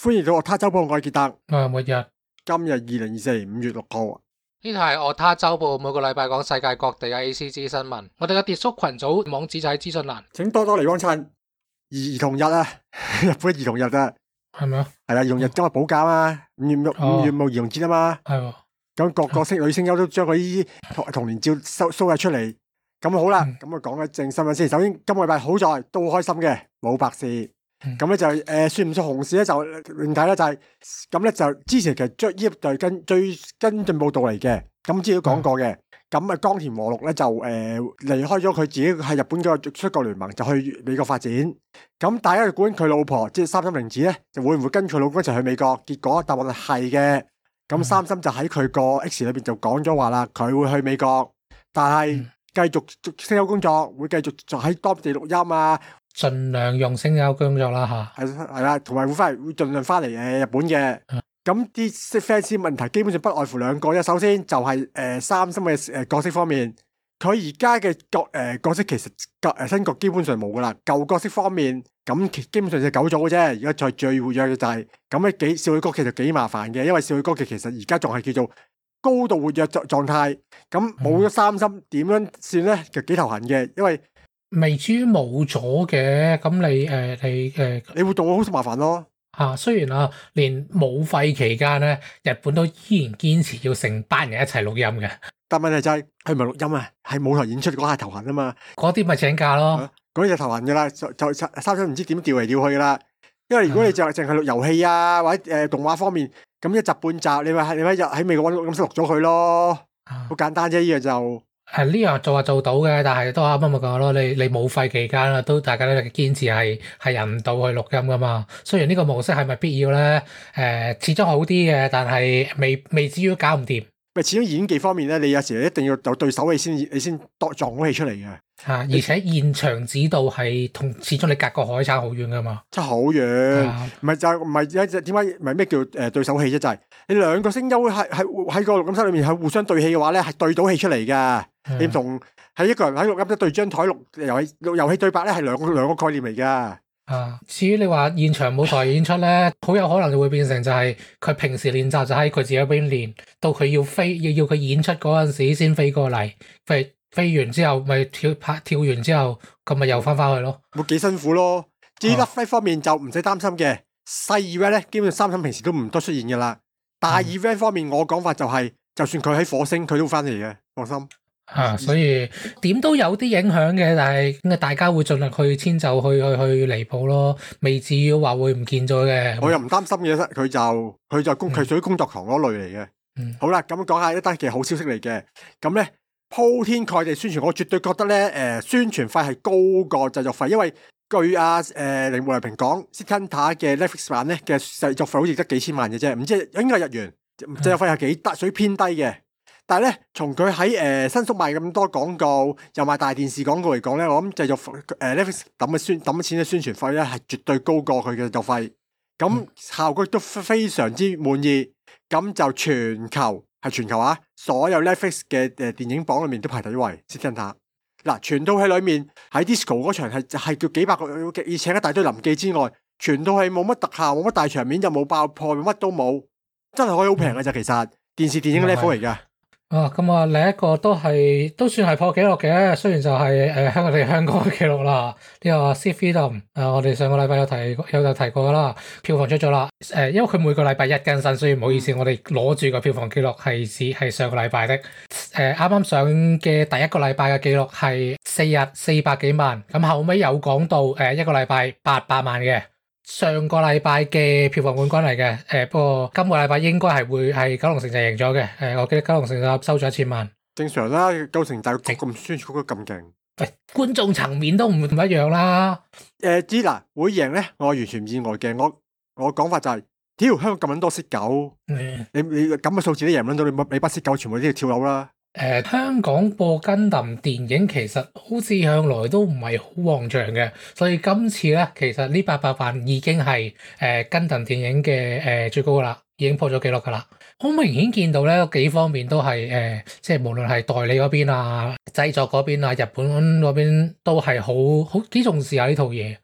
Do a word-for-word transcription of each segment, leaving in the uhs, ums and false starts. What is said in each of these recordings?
歡迎到樂他週報，我係傑特。 我係末日。 今日二零二四年五月六號。 呢度係樂他週報，每個禮拜講世界各地嘅 A C G 新聞。我哋嘅跌叔群組網址就喺資訊欄， 請多多嚟幫襯。兒童日啊，日本兒童日啊， 係咪啊？ 係啊，兒童日今日補假啊，五月五五月冇兒童節啊嘛。 係喎。 咁各個星女星優都將佢啲童童年照 show show 咗出嚟。咁好啦，咁啊講嘅正新聞先。首先今個禮拜好在都好開心嘅，冇白事。咁咧、嗯、就誒、呃、算唔算紅事咧？就另睇咧，就係咁咧就之前其實追呢就係跟最跟進報道嚟嘅。咁之前都講過嘅。咁啊岡田和六咧就誒、呃、離開咗佢自己喺日本嗰個出國聯盟，就去美國發展。咁大家去估佢老婆即係三森玲子咧，就會唔會跟佢老公一齊去美國？結果答案係嘅。咁三森就喺佢個 X 裏邊就講咗話啦，佢會去美國，但係繼續聲優工作，會繼續就喺當地錄音啊。 盡量用聲優工作啦吓， 係係啦，同埋會翻嚟，會盡量翻嚟誒日本嘅。咁啲 fans 問題基本上不外乎兩個啫。首先就係誒三森嘅誒角色方面，佢而家嘅角誒角色其實誒新角基本上冇噶啦。舊角色方面咁基本上就九組嘅啫。而家再最活躍嘅就係咁咧，幾少女歌劇就幾麻煩嘅，因為少女歌劇其實而家仲係叫做高度活躍狀狀態。咁冇咗三森點樣算咧？就幾頭痕嘅，因為未至於冇咗嘅。咁你誒、呃、你誒、呃、 你活動好麻煩咯嚇。雖然啊，連冇廢期間咧，日本都依然堅持要成班人一齊錄音嘅。 但問題就係佢唔係錄音啊，係舞台演出嗰下頭痕啊嘛。 嗰啲咪請假咯， 嗰啲就頭痕噶啦，就就三森唔知點調嚟調去噶啦。因為如果你就淨係錄遊戲啊或者誒、呃、動畫方面，咁一集半集，你咪你咪入喺美國揾錄音室錄咗佢咯，好簡單啫。呢樣就係呢樣做就做到嘅，但係都啱啱咪講咯。你你冇廢期間啦，都大家都堅持係係入唔到去錄音噶嘛。雖然呢個模式係咪必要咧？誒、呃，始終好啲嘅，但係未未至於搞唔掂。 咪始終演技方面咧，你有時一定要有對手戲先，你先撞到戲出嚟嘅。 嚇、啊！而且現場指導係同始終你隔個海差好遠噶嘛， 差好遠。唔係、啊、就唔係一隻點解唔係咩叫誒對手戲啫？就係、是、你兩個聲優係係喺個錄音室裏面係互相對戲嘅話咧，係對到戲出嚟噶。你同係一個人喺錄音室對張台錄遊戲錄遊戲對白咧，係兩個兩個概念嚟噶。 啊，至於你話現場舞台演出咧，好有可能就會變成就係佢平時練習就喺佢自己嗰邊練，到佢要飛要要佢演出嗰陣時先飛過嚟，飛飛完之後咪跳拍跳完之後，咁咪又翻翻去咯。 會幾辛苦咯。至於甩飛方面就唔使擔心嘅，細 event 咧基本上三森平時都唔多出現噶啦。大 event 方面我講法就係、是，就算佢喺火星，佢都會翻嚟嘅，放心。 啊，所以點都有啲影響嘅，但係大家會盡力去遷就去去去彌補咯，未至於話會唔見咗嘅。 我又唔擔心嘅，佢就佢就工佢屬於工作狂嗰類嚟嘅。嗯，好啦，咁講下一單其實好消息嚟嘅。咁咧鋪天蓋地宣傳，我絕對覺得咧，誒、呃、宣傳費係高過製作費，因為據阿誒鈴木良平講，City 嘅 Netflix 版咧嘅製作費好似得幾千萬嘅啫，唔知應該係日元，製作費係幾低，屬於偏低嘅。但係咧，從佢喺誒新宿賣咁多廣告，又賣大電視廣告嚟講咧，我諗製作誒 Netflix 抌嘅宣抌嘅錢嘅宣傳費咧，係絕對高過佢嘅製作費。咁效果都非常之滿意。咁就全球係全球啊，所有 Netflix 嘅誒電影榜裏面都排第一位。先聽下嗱，全套戲裏面喺 Disco 嗰場係係叫幾百個，要請一大堆臨記之外，全套戲冇乜特效，冇乜大場面，又冇爆破，乜都冇，真係可以好平嘅咋。其實電視電影嘅 level 嚟㗎。啊， 咁啊，另一個都係都算係破紀錄嘅，雖然就係誒香港哋香港嘅紀錄啦。呢、這個 Seed Freedom 誒，我哋上個禮拜有提有有提過啦，票房出咗啦。誒，因為佢每個禮拜一更新，所以唔好意思，我哋攞住個票房紀錄係只係上個禮拜的。誒，啱啱上嘅第一個禮拜嘅紀錄係四日四百幾萬，咁後尾有講到誒一個禮拜八百萬嘅。上個禮拜嘅票房冠軍嚟嘅，誒，不過今個禮拜應該係會係九龍城就贏咗嘅，誒，我記得九龍城就收咗一千萬， 正常啦，九龍城大局咁宣傳得咁勁， 喂，觀眾層面都唔唔一樣啦。 誒，知嗱會贏咧，我完全唔意外嘅，我我講法就係，屌香港咁多識狗，你你咁嘅數字都贏唔到，你你不識狗全部都要跳樓啦。 誒、呃，香港播根林電影其實好似向來都唔係好旺場嘅，所以今次咧，其實呢八百萬已經係誒根林電影嘅誒、呃、最高噶啦，已經破咗紀錄噶啦。好明顯見到咧，幾方面都係誒、呃，即係無論係代理嗰邊啊、製作嗰邊啊、日本嗰邊都係好好幾重視下呢套嘢。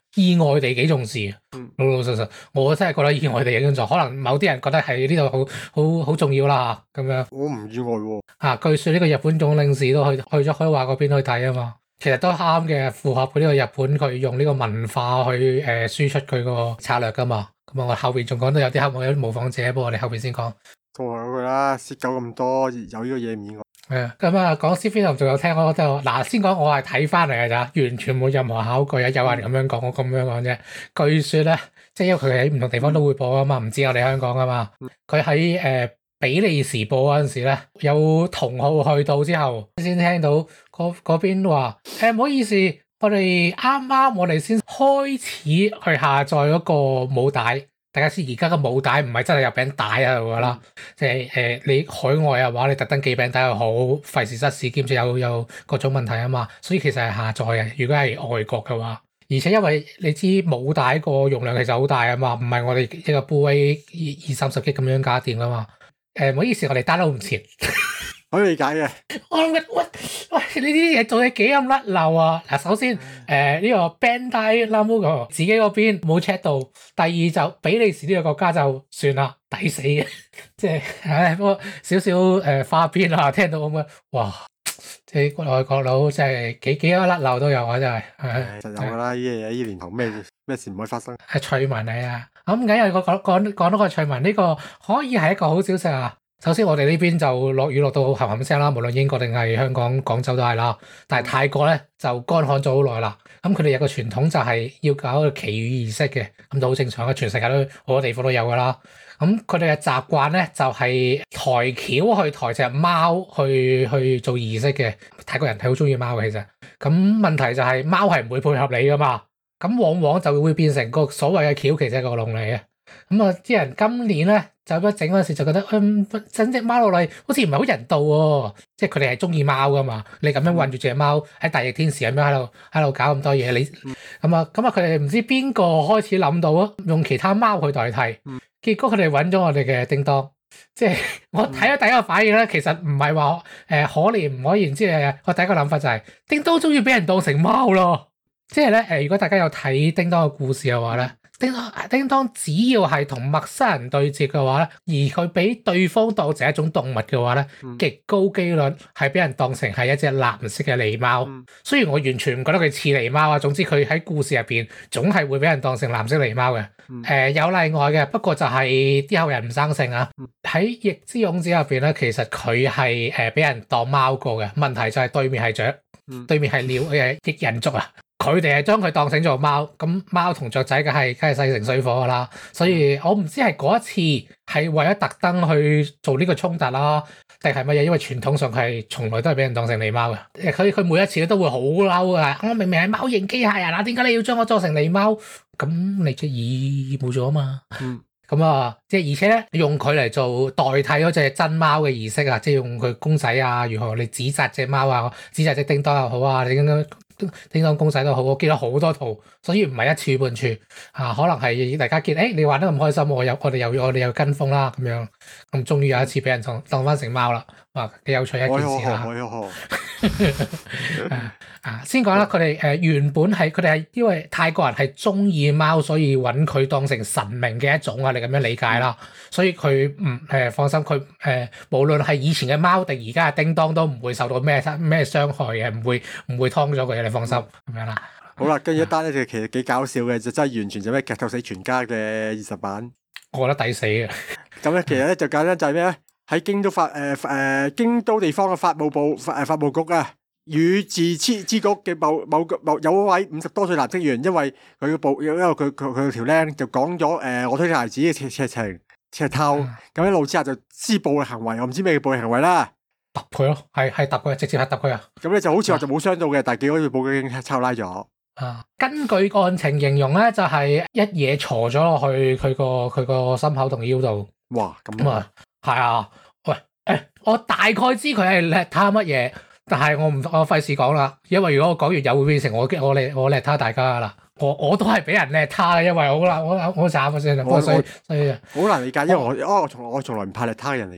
意外地幾重視。 嗯、 老老實實，我真係覺得意外地幾重視。可能某啲人覺得係呢度好好好重要啦咁樣。 我唔意外喎、啊。 啊，據說呢個日本總領事都去去咗開話嗰邊去睇啊嘛。其實都啱嘅，符合佢呢個日本佢用呢個文化去誒、呃、輸出佢個策略噶嘛。咁啊，我後邊仲講到有啲黑幕有啲模仿者，不過我哋後邊先講。 都係嗰句啦，涉狗咁多，有呢個嘢唔意外。 係咁啊，講 C F 仲有聽我就嗱，先講我係睇翻嚟嘅咋，完全冇任何考據啊！有人咁樣講，我咁樣講啫。據說咧，即係因為佢喺唔同地方都會播啊嘛，唔知我哋香港啊嘛。佢喺誒比利時播嗰陣時咧，有同好去到之後，先聽到嗰嗰邊話誒唔好意思，我哋啱啱我哋先開始去下載嗰個母帶。大家知而家個母帶唔係真係有餅帶喺度噶啦，即係誒你海外嘅話，你特登寄餅帶又好，費事失事兼且有有各種問題啊嘛，所以其實係下載嘅。如果係外國嘅話，而且因為你知母帶個容量其實好大啊嘛，唔係我哋一個 Blu-ray 二二三十 G 咁樣搞掂噶嘛。誒唔好意思，我哋 download 唔切。 可以理解嘅。 我諗喂喂，呢啲嘢做嘢幾咁甩漏啊！嗱，首先誒呢、呃這個 Bandai Namco 自己嗰邊冇 check 到，第二就比利時呢個國家就算啦，抵死嘅，即係唉，不過少少誒花邊啊，聽到咁嘅，哇！即係外國佬真係幾幾多甩漏都有啊，真係。 誒，實有㗎啦，呢嘢呢年頭咩咩事唔可以發生？ 係趣聞嚟啊！咁緊要講講講到個趣聞，呢、這個可以係一個好消息啊！首先我哋呢邊就落雨落到冚冚聲啦，無論英國定係香港、廣州都係啦。但係泰國咧就乾旱咗好耐啦。咁佢哋有個傳統就係要搞個祈雨儀式嘅，咁都好正常嘅，全世界都好多地方都有噶啦。咁佢哋嘅習慣咧就係、是、抬轎去抬隻貓去去做儀式嘅。泰國人係好中意貓嘅，其實。咁問題就係、是、貓係唔會配合你噶嘛，咁往往就會變成個所謂嘅轎其實係個籠嚟嘅。咁啊！啲人今年咧就咁整嗰陣時就覺得，嗯，整隻貓落嚟好似唔係好人道喎。即係佢哋係中意貓噶嘛，你咁樣韞住隻貓喺大熱天時咁樣喺度喺度搞咁多嘢，你咁啊咁啊！佢哋唔知邊個開始諗到啊，用其他貓去代替。結果佢哋揾咗我哋嘅叮當。即係我睇咗第一個反應咧，其實唔係話誒可憐唔可言之嘅，我第一個諗法就係、是、叮當終於俾人當成貓咯。即係咧誒，如果大家有睇叮當嘅故事嘅話咧。叮當，叮當只要係同陌生人對接嘅話咧，而佢俾對方當成一種動物嘅話咧，嗯、極高機率係俾人當成係一隻藍色嘅狸貓。嗯、雖然我完全唔覺得佢似狸貓啊，總之佢喺故事入邊總係會俾人當成藍色狸貓嘅。誒、嗯呃、有例外嘅，不過就係啲後人唔生性啊。喺、嗯《翼之勇者》入邊咧，其實佢係誒俾人當貓過嘅。問題就係對面係雀，嗯、對面係鳥誒翼人族啊。佢哋係將佢當成做貓，咁貓同雀仔梗係梗係勢成水火噶啦，所以我唔知係嗰一次係為咗特登去做呢個衝突啦，定係乜嘢？因為傳統上佢係從來都係俾人當成狸貓嘅，佢佢每一次都會好嬲噶，我明明係貓型機械人啊，點解你要將我裝成狸貓？咁你隻耳冇咗啊嘛，咁啊、嗯，即係而且咧用佢嚟做代替嗰隻真貓嘅儀式啊，即係用佢公仔啊，如何你指責隻貓啊，指責隻叮當又好啊，你應該。叮當公仔都好，我見到好多圖，所以唔係一處半處啊，可能係大家見，誒、欸、你玩得咁開心，我有我哋又我哋又跟風啦咁樣，咁終於有一次俾人當當翻成貓啦，哇幾有趣一件事啦。啊，先講啦，佢哋誒原本係佢哋係因為泰國人係中意貓，所以揾佢當成神明嘅一種啊，你咁樣理解啦。所以佢唔誒放心，佢誒、呃、無論係以前嘅貓定而家嘅叮當都唔會受到咩咩傷害嘅，唔會唔會劏咗佢嘅，你放心咁、嗯、樣啦。 好啦，跟住一單咧就其實幾搞笑嘅，就真係完全就咩劇透死全家嘅二十版。我覺得抵死嘅。咁咧其實咧就簡單就係咩咧？喺京都法誒誒、呃、京都地方嘅法務部法誒法務局啊。宇治之之局嘅某某某有位五十多歲男職員，因為佢嘅部因為佢佢佢條僆就講咗誒我推孩子嘅赤赤情赤透，咁一路之下就施暴力行為，我唔知咩叫暴力行為啦，揼佢咯，係係揼佢，直接係揼佢啊！咁咧就好似話就冇傷到嘅，但係結果要報警抄拉咗。啊，根據案情形容咧，就係一嘢鋤咗落去佢個佢個心口同腰度。哇，咁啊，係啊，喂，誒，我大概知佢係叻他乜嘢。但係我唔我費事講啦，因為如果我講完又會變成我我叻我叻他大家啦，我我都係俾人叻他嘅，因為好啦我我慘啊先啦，所以所以好難理解，因為我哦我從我從來唔怕叻他嘅人嚟嘅。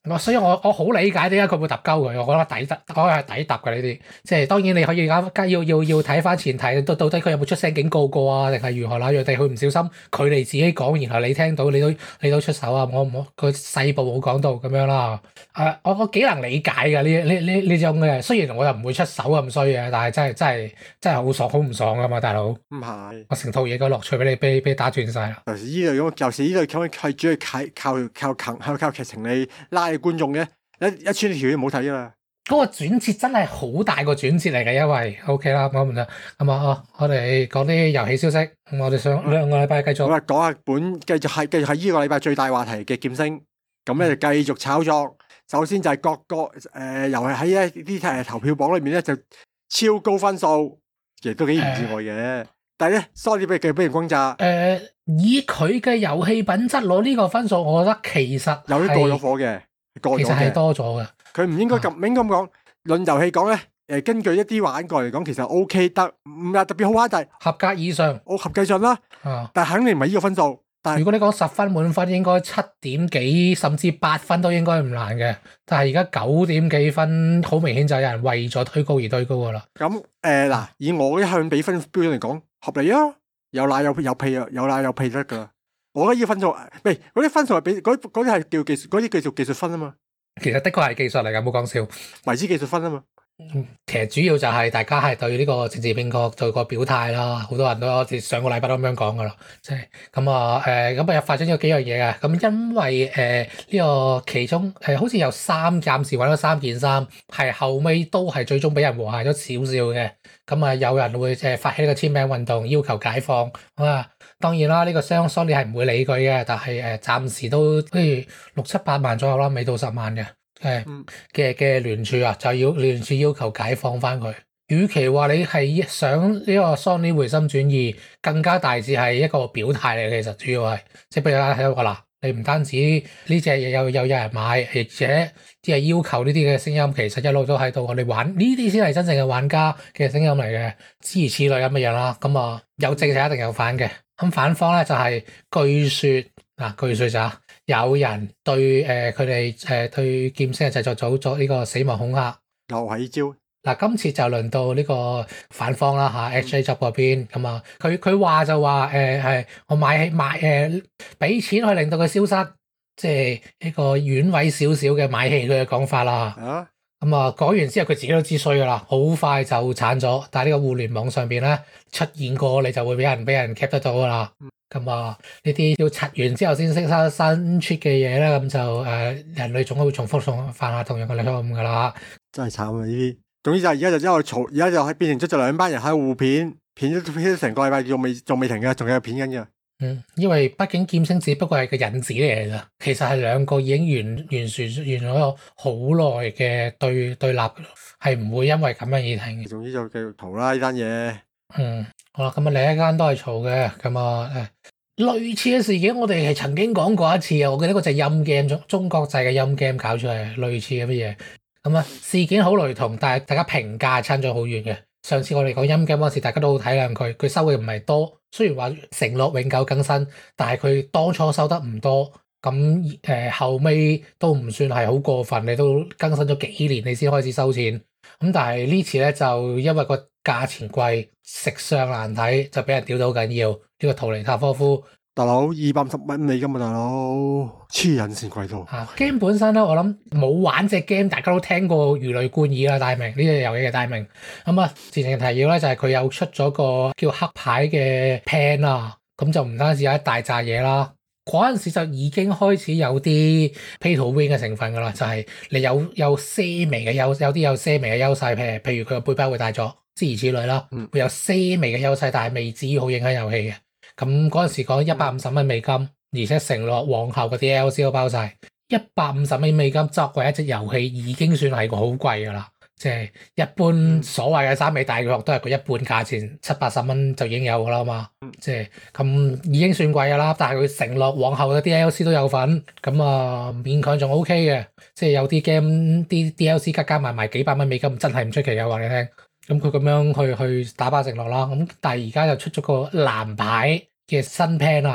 我所以我我好理解點解佢會揼鳩佢，我覺得抵得，我覺得係抵揼嘅呢啲。即係當然你可以而家要要要睇翻前提，到到底佢有冇出聲警告過啊，定係如何那樣地佢唔小心佢哋自己講，然後你聽到你都你都出手啊，我唔佢細部冇講到咁樣啦。誒、啊，我我幾能理解㗎呢呢呢呢種嘅，雖然我又唔會出手咁衰嘅，但係真係真係真係好爽好唔爽㗎嘛，大佬。唔係， 我成套嘢個樂趣俾你俾俾打斷晒啦。 尤其依類咁，尤其依類咁係主要靠靠靠靠靠劇情你拉你觀眾嘅，一一穿條嘢唔好睇啦。 嗰個轉折真係好大個轉折嚟嘅，因為 OK 啦，咁唔得咁啊，我哋講啲遊戲消息，我哋上兩個禮拜繼續。 好啦，講下本繼續係繼續係依個禮拜最大話題嘅劍聲，咁咧就繼續炒作。首先就係各個誒，又係喺一啲誒投票榜裏面咧就超高分數，亦都幾唔意外嘅。呃、但係咧，Sony 俾佢俾人轟炸。誒、 呃，以佢嘅遊戲品質攞呢個分數，我覺得其實有啲過咗火嘅，過咗嘅。 其實係多咗嘅。佢唔應該咁，唔、啊、應該咁講。論遊戲講咧，誒，根據一啲玩過嚟講，其實 OK 得，唔係特別好玩，但係合格以上， 我合計上啦。啊、但係肯定唔係呢個分數。 如果你講十分滿分，應該七點幾甚至八分都應該唔難嘅。但係而家九點幾分，好明顯就有人為咗推高而推高噶啦。 咁誒嗱，以我一向比分標準嚟講，合理啊，有奶有有屁啊，有奶有屁得噶啦。我覺得呢個分數，唔係嗰啲分數係比嗰嗰啲係叫技術，嗰啲叫做技術分啊嘛。 其實的確係技術嚟噶，冇講笑， 為之技術分啊嘛。 嗯，其實主要就係大家係對呢個政治正確對個表態啦，好多人都好似上個禮拜都咁樣講噶啦，即係咁啊，誒咁啊又發生咗幾樣嘢嘅，咁因為誒呢、呃這個其中誒、呃、好似有三暫時揾咗三件衫，係後尾都係最終俾人和諧咗少少嘅，咁啊有人會誒發起呢個簽名運動要求解放，啊當然啦呢、這個商 Sony 係唔會理佢嘅，但係誒暫時都不如六七八萬左右啦，未到十萬嘅。誒嘅嘅聯署啊，就要聯署要求解放翻佢。與其話你係想呢個 Sony 回心轉意，更加大致係一個表態嚟嘅。其實主要係即係譬如睇到個嗱，你唔單止呢隻嘢有有有人買，而且啲係要求呢啲嘅聲音，其實一路都喺度。我哋玩呢啲先係真正嘅玩家嘅聲音嚟嘅，諸如此類咁嘅樣啦。咁啊有正就一定有反嘅。咁反方咧就係、是、據說嗱，據說就有人對誒佢哋誒對劍聲嘅製作組作呢個死亡恐嚇， 又係呢招。嗱， 今次就輪到呢個反方啦嚇 ，H A 執嗰邊咁啊，佢佢話就話誒係我買買誒俾錢去令到佢消失，即係一個軟位少少嘅買氣佢嘅講法啦。啊，咁啊講完之後佢自己都知衰噶啦，好快就鏟咗。但係呢個互聯網上邊咧出現過，你就會俾人俾人 cap 得到噶啦。咁啊，呢啲要刷完之後先識新新出嘅嘢咧，咁就誒、呃、人類總會重複重犯下同樣嘅錯誤噶啦， 真係慘啊！呢啲，總之就而家就因為嘈，而家就係變成咗就兩班人喺度互片，片咗片咗成個禮拜，仲未仲未停嘅，仲有片緊嘅。嗯， 因為畢竟劍聲只不過係個引子嚟噶，其實係兩個已經完完全完咗好耐嘅對對立，係唔會因為咁樣而停嘅。 總之就繼續嘈啦呢單嘢。 嗯，好啦，咁啊另一間都係嘈嘅，咁啊誒類似嘅事件，我哋係曾經講過一次啊，我記得嗰隻音 game 中中國製嘅音 game 搞出嚟，類似嘅乜嘢，咁啊事件好雷同，但係大家評價差咗好遠嘅。上次我哋講音 game 嗰時，大家都好體諒佢，佢收嘅唔係多，雖然話承諾永久更新，但係佢當初收得唔多，咁誒、呃、後尾都唔算係好過分，你都更新咗幾年，你先開始收錢。咁但係呢次咧就因為個價錢貴，食相難睇，就俾人屌到好緊要。呢、這個圖尼塔科夫大佬二百五十蚊美金啊，大佬黐人線貴到。 啊 game 本身咧，我諗冇玩隻 game，大家都聽過如雷貫耳啦，大名呢隻遊戲嘅大名。咁啊，前情提要咧就係佢有出咗個叫黑牌嘅 plan 啊，咁就唔單止有一大扎嘢啦。嗰陣時就已經開始有啲 pay to win 嘅成分噶啦，就係、是、你有有些微嘅優，有啲有些微嘅優勢，譬如譬如佢個背包會大咗，諸如此類啦，會有些微嘅優勢，但係未至於好影響遊戲嘅。咁嗰陣時講一百五十蚊美金，而且承諾往後嘅 D L C 都包晒，一百五十蚊美金作為一隻遊戲已經算係個好貴噶啦。即係一般所謂嘅三美大學都係個一半價錢，七八十蚊就已經有噶啦嘛。即係咁已經算貴噶啦，但係佢承諾往後嘅 D L C 都有份，咁啊勉強仲 OK 嘅。即係有啲 game 啲 D L C 加加埋埋幾百蚊美金，真係唔出奇嘅話你聽。咁佢咁樣去去打包承諾啦。咁但係而家就出咗個藍牌嘅新 plan 啊，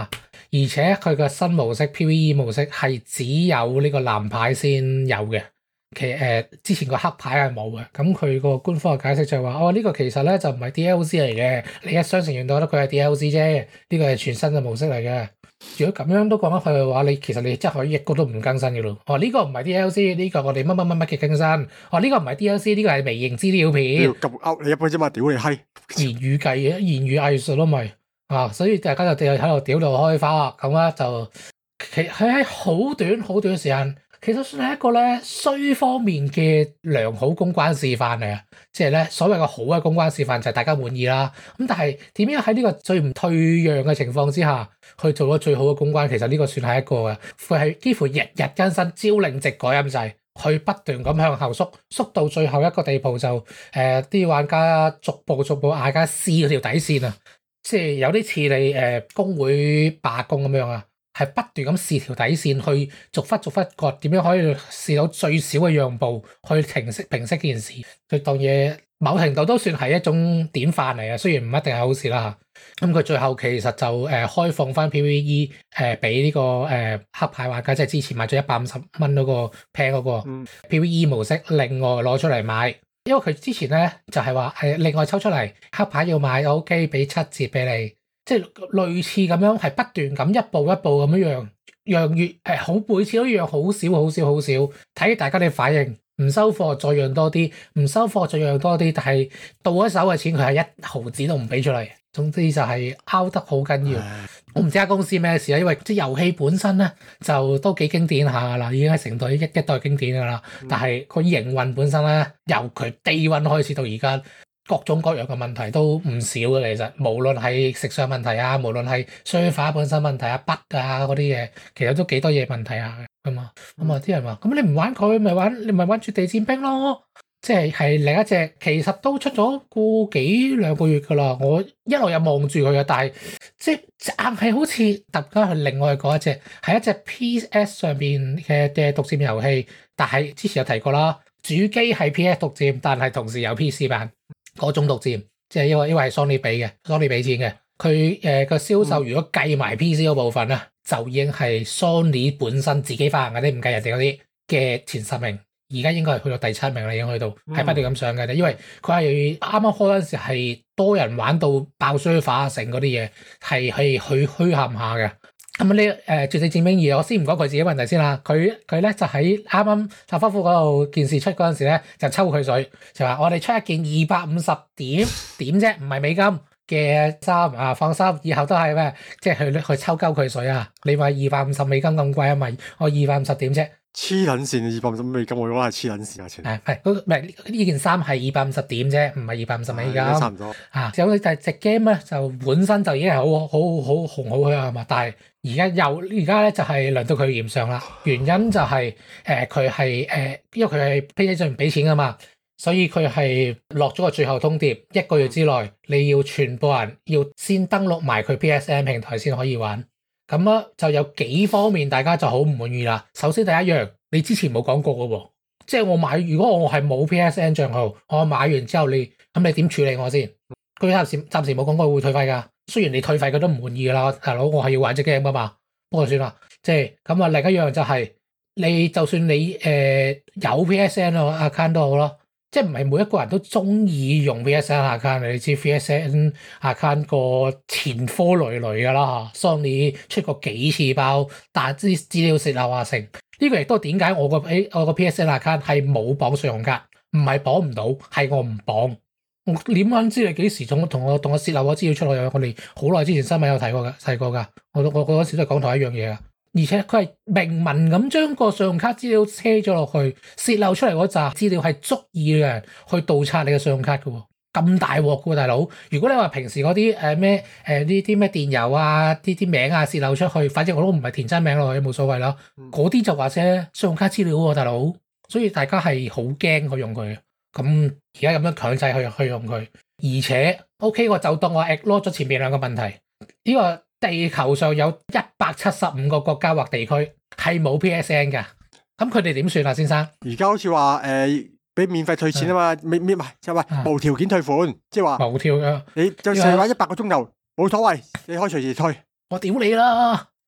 而且佢嘅新模式 P V E 模式係只有呢個藍牌先有嘅。其誒、呃、之前個黑牌係冇嘅，咁佢個官方嘅解釋就係話：哦，呢、這個其實咧就唔係 D L C 嚟嘅，你一雙成員都覺得佢係 D L C 啫，呢個係全新嘅模式嚟嘅。如果咁樣都講得去嘅話，你其實你真係可以一個都唔更新嘅咯。哦，呢、這個唔係 D L C，呢個我哋乜乜乜乜嘅更新。哦，呢、這個唔係 D L C，呢個係微型資料片。 咁勾你一般啫嘛，屌你閪！ 言語計嘅，言語藝術咯咪啊，所以大家就喺度屌到開花咁啦，就其佢喺好短好短嘅時間。其實算係一個咧衰方面嘅良好公關示範嚟啊！即係咧所謂嘅好嘅公關示範就係大家滿意啦。咁但係點樣喺呢個最唔退讓嘅情況之下去做咗最好嘅公關？其實呢個算係一個嘅，佢係幾乎日日更新，朝令夕改咁滯，去不斷咁向後縮，縮到最後一個地步就誒啲、呃、玩家逐步逐步大家試嗰條底線啊！即係有啲似你誒、呃、工會罷工咁樣啊！係不斷咁試條底線，去逐忽逐忽割，點樣可以試到最少嘅讓步，去平息平息件事。佢當嘢某程度都算係一種典範嚟啊，雖然唔一定係好事啦嚇。咁佢最後其實就誒、呃、開放翻 P V E 誒俾呢個誒、呃、黑牌玩家，即係之前買咗一百五十蚊嗰個 plan 嗰個 P V E 模式，另外攞出嚟買。因為佢之前咧就係話誒另外抽出嚟黑牌要買 OK，俾七折俾你。即係類似咁樣，係不斷咁一步一步咁樣讓，讓越誒好每次都讓好少好少好少，睇大家嘅反應。唔收貨再讓多啲，唔收貨再讓多啲，但係到一手嘅錢佢係一毫子都唔俾出嚟。總之就係拗得好緊要。我唔知間公司咩事啊，因為啲遊戲本身咧就都幾經典下噶啦，已經係成代一一代經典噶啦。但係個營運本身咧，由佢 day one 開始到而家。各種各樣嘅問題都唔少嘅，其實無論係食相問題啊，無論係商法本身問題啊、筆啊嗰啲嘢，其實都幾多嘢問題啊，咁啊，咁啊啲人話，咁你唔玩佢，咪玩你咪玩絕地戰兵咯，即係係另一隻，其實都出咗個幾兩個月噶啦，我一路有望住佢嘅，但係即係硬係好似突然間去另外嗰一隻，係一隻 P S 上邊嘅嘅獨佔遊戲，但係之前有提過啦，主機係 P S 獨佔，但係同時有 P C 版。嗰種獨佔，即係因為因為係 Sony 俾嘅 ，Sony 俾錢嘅，佢誒個銷售如果計埋 P C 嗰部分咧，就已經係 Sony 本身自己發行嗰啲，唔計人哋嗰啲嘅前十名，而家應該係去到第七名啦，已經去到係不斷咁上嘅，因為佢係啱啱開嗰陣時係多人玩到爆衰化成嗰啲嘢，係係去虛陷下嘅。咁呢誒絕地戰兵二，我先唔講佢自己問題先啦。佢佢咧就喺啱啱立法府嗰度件事出嗰陣時咧，就抽佢水，就話我哋出一件二百五十點點啫，唔係美金嘅衫啊，放心，以後都係咩？即係去去抽鳩佢水啊！你話二百五十美金咁貴啊？咪我二百五十點啫。 黐撚線，二百五十美金我覺得係黐撚線啊！錢係係嗰唔係呢件衫係二百五十點啫，唔係二百五十美金。 差唔多啊！有但係隻 game 咧就本身就已經係好好好紅好香啊嘛，但係而家又而家咧就係輪到佢驗上啦。原因就係誒佢係誒，因為佢係 PlayStation 唔俾錢噶嘛，所以佢係落咗個最後通牒，一個月之內你要全部人要先登錄埋佢 P S N 平台先可以玩。咁啊，就有幾方面大家就好唔滿意啦。首先第一樣，你之前冇講過嘅喎，即係我買，如果我係冇 P S N 賬號，我買完之後你咁你點處理我先？佢暫時暫時冇講過會退費㗎。雖然你退費佢都唔滿意㗎啦，大佬我係要玩隻 game 㗎嘛。不過算啦，即係咁啊。另一樣就係、是、你就算你誒、呃、有 P S N 個 account 都好咯。即係唔係每一個人都中意用 P S N account，你知 P S N account 個前科累累㗎啦嚇。Sony 出過幾次包，但係啲資料泄漏啊成，呢個亦都點解我個我個 P S N account 係冇綁信用卡，唔係綁唔到，係我唔綁。我點樣知你幾時同我同我同我泄漏咗資料出去？我哋好耐之前新聞有睇過㗎，睇過㗎。我我嗰時都係講同一樣嘢㗎。而且佢係明文咁將個信用卡資料車咗落去，泄漏出嚟嗰紮資料係足以嘅去盜刷你嘅信用卡嘅喎，咁大鑊嘅喎，大佬！如果你話平時嗰啲誒咩誒呢啲咩電郵啊、啲啲名啊泄漏出去，反正我都唔係填真名落去，冇所謂啦。嗰啲就話啫，信用卡資料喎，大佬，所以大家係好驚去用佢。咁而家咁樣強制去去用佢，而且 OK， 我就當我 ignore 咗前面兩個問題，呢、呢個。地球上有一百七十五個國家或地區係冇 P S N 㗎，咁佢哋點算啊，先生？ 而家好似話誒，俾、呃、免費退錢啊嘛，免免唔係就係、是、無條件退款，即係話無條嘅。 你就算話一百個鐘頭冇所謂，你可以隨時退。 我屌你啦！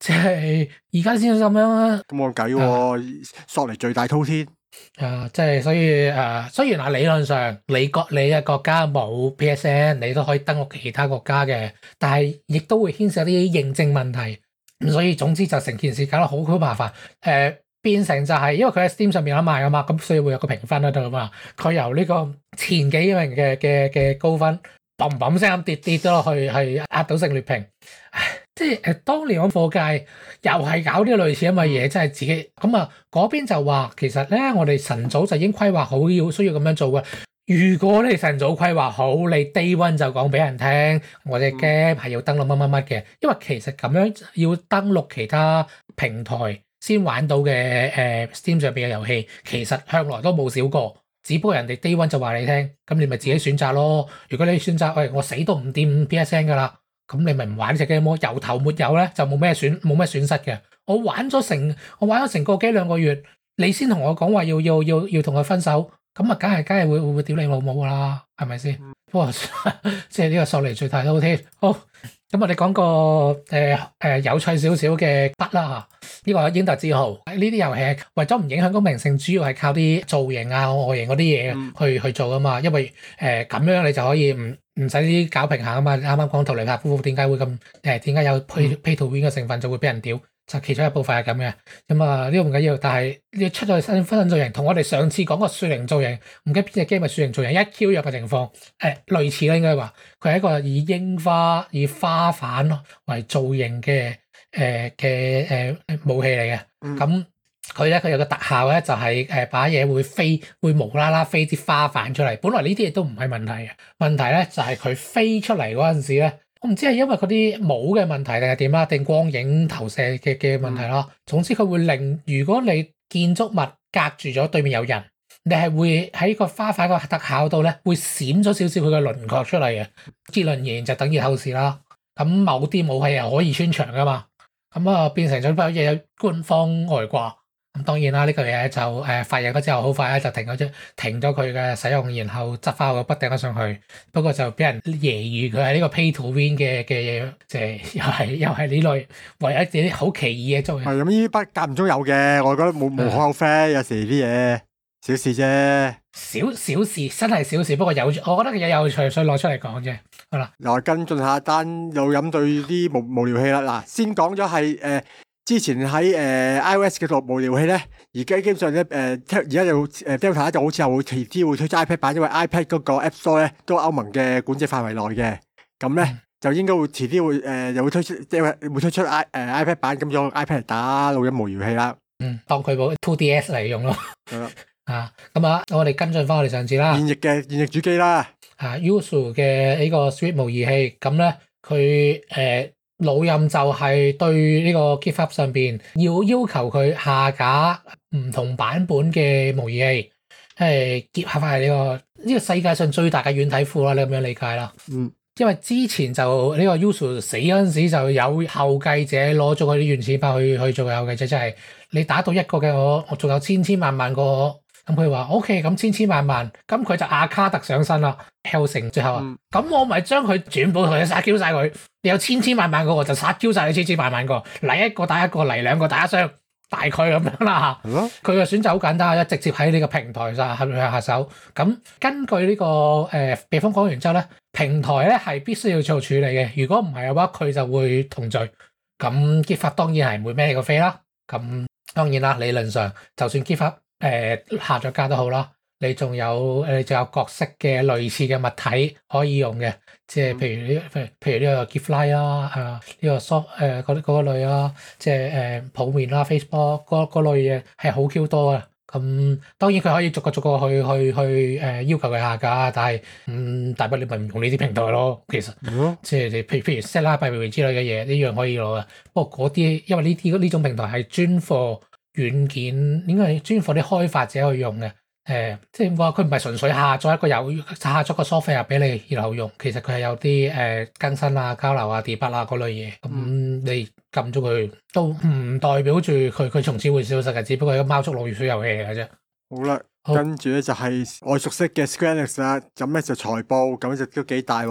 即係而家先咁樣啊。 咁冇計喎，索尼最大滔天。 啊，即係所以誒、呃，雖然啊理論上你國你嘅國家冇 P S N，你都可以登錄其他國家嘅，但係亦都會牽涉啲認證問題。咁所以總之就成件事搞得好好麻煩。誒、呃、變成就係、是、因為佢喺 Steam 上面有得賣啊嘛，咁所以會有個評分喺度啊嘛。佢由呢個前幾名嘅嘅嘅高分，砰砰聲咁跌跌咗落去，係壓倒性劣評。即係誒，當年我課界又係搞啲類似咁嘅嘢，即係自己咁啊。嗰邊就話其實咧，我哋晨早就已經規劃好要需要咁樣做嘅。如果你晨早規劃好，你 day one 就講俾人聽，我隻 game 係要登錄乜乜乜嘅。因為其實咁樣要登錄其他平台先玩到嘅誒 Steam 上邊嘅遊戲，其實向來都冇少過。只不過人哋 day one 就話你聽，咁你咪自己選擇咯。如果你選擇喂、哎、我死都唔掂 P S N 噶啦。咁你咪唔玩隻 game 咯，由頭沒有咧就冇咩損冇咩損失嘅。我玩咗成我玩咗成個幾兩個月，你先同我講話要要要要同佢分手，咁啊梗係梗係會會會屌你老母噶啦，係咪先？不過即係呢個索尼最大都添。好，咁我哋講個誒誒、呃、有趣少少嘅筆啦嚇，呢個英特之號呢啲遊戲為咗唔影響公平性，主要係靠啲造型啊外形嗰啲嘢去去做啊嘛，因為誒咁、呃、樣你就可以唔。唔使啲搞平衡啊嘛！啱啱講圖尼帕夫婦點解會咁誒？點解有 pay pay to win 嘅成分就會俾人屌？就其中一部分係咁嘅。咁啊呢個唔緊要，但係你出咗新新造型，同我哋上次講個樹靈造型，唔記得邊隻 game 係樹靈造型一 Q 入嘅情況，誒、呃、類似啦應該話，佢係一個以櫻花以花瓣為造型嘅誒嘅誒武器嚟嘅。咁、嗯佢咧佢有個特效咧，就係誒把嘢會飛，會無啦啦飛啲花瓣出嚟。本來呢啲嘢都唔係問題嘅，問題咧就係佢飛出嚟嗰陣時咧，我唔知係因為嗰啲帽嘅問題定係點啦，定光影投射嘅嘅問題咯。總之佢會令，如果你建築物隔住咗對面有人，你係會喺個花瓣個特效度咧會閃咗少少佢嘅輪廓出嚟嘅。結論而言就等於透視啦。咁某啲武器係可以穿牆噶嘛，咁啊變成咗乜嘢官方外掛。咁當然啦，呢、這個嘢就誒發現咗之後，好快咧就停咗，停咗佢嘅使用，然後執翻個筆頂咗上去。不過就俾人揶揄佢係呢個 pay to win 嘅嘅嘢，即係又係又係呢類唯一啲好奇異嘅作用。 係咁，呢啲筆間唔中有嘅，我覺得冇無可厚非。有時啲嘢小事啫， 小小事真係小事，不過有，我覺得佢有有趣，所以攞出嚟講啫。好啦， 又跟進下單又飲對啲無無聊戲啦。嗱，先講咗係誒。之前喺誒、呃、iOS 嘅度無聊戲咧，而家基本上咧誒，而家就誒 Delta 就好似係會遲啲會推出 iPad 版，因為 iPad 嗰個 App Store 咧都歐盟嘅管制範圍內嘅，咁咧、嗯、就應該會遲啲會誒、呃、又會推出即係會推出 i 誒、呃、iPad 版，咁用 iPad 嚟打錄音無聊戲啦。嗯， 當佢部 two D S 嚟用咯。係啦，啊咁啊，我哋跟進翻我哋上次啦。 現役嘅現役主機啦。 啊 Yuzu 嘅呢個 Swift 模擬器，咁咧佢誒。老任就係對呢個 GitHub 上邊要要求佢下架唔同版本嘅模擬器，誒 GitHub 係呢個呢個世界上最大嘅軟體庫啦，你咁樣理解啦。嗯，因為之前就呢個 Yuzu 死嗰陣時就有後繼者攞咗佢啲原始版去去做後繼者，即係你打到一個嘅我，我仲有千千萬萬個。咁佢話 OK，咁千千萬萬，咁佢就阿卡特上身啦 Hellsing 最後啊，咁、嗯、我咪將佢轉部佢殺 Q 晒佢，你有千千萬萬個我就殺 Q 晒你千千萬萬個，嚟一個打一個，嚟兩個打一雙，大概咁樣啦嚇。佢嘅、嗯、選擇好簡單，直接喺呢個平台上下下手。咁根據呢、這個誒避風講完之後咧，平台咧係必須要做處理嘅，如果唔係嘅話，佢就會同罪。咁 GitHub 當然係唔會孭你個飛啦。咁當然啦，理論上就算 GitHub誒、呃、下咗架都好啦，你仲有誒，仲有角色嘅類似嘅物體可以用嘅，即係譬如呢，譬如譬如呢個 GitFly 啦，啊呢個 soft 誒嗰啲嗰個類啦，即係誒譜面啦 ，Facebook 嗰嗰類嘢係好 Q 多啊。咁當然佢可以逐個逐個去去去誒要求佢下架，但係嗯大不了咪唔用呢啲平台咯。其實、嗯、即係你譬如譬如 set 啦、閉門之類嘅嘢，呢樣可以攞嘅。不過嗰啲因為呢啲呢種平台係專貨。軟件應該係專貨啲開發者去用嘅，誒、呃，即係話佢唔係純粹下載一個有下載個 software 俾你然後用，其實佢係有啲誒、呃、更新啊、交流啊、debug 啊嗰類嘢，咁、嗯、你撳咗佢都唔代表住佢佢從此會消失嘅，只不過係一個貓捉老鼠遊戲嚟嘅啫。 好啦，好跟住咧就係我熟悉嘅 Square Enix 啦，咁咧就財報，咁就都幾大鑊。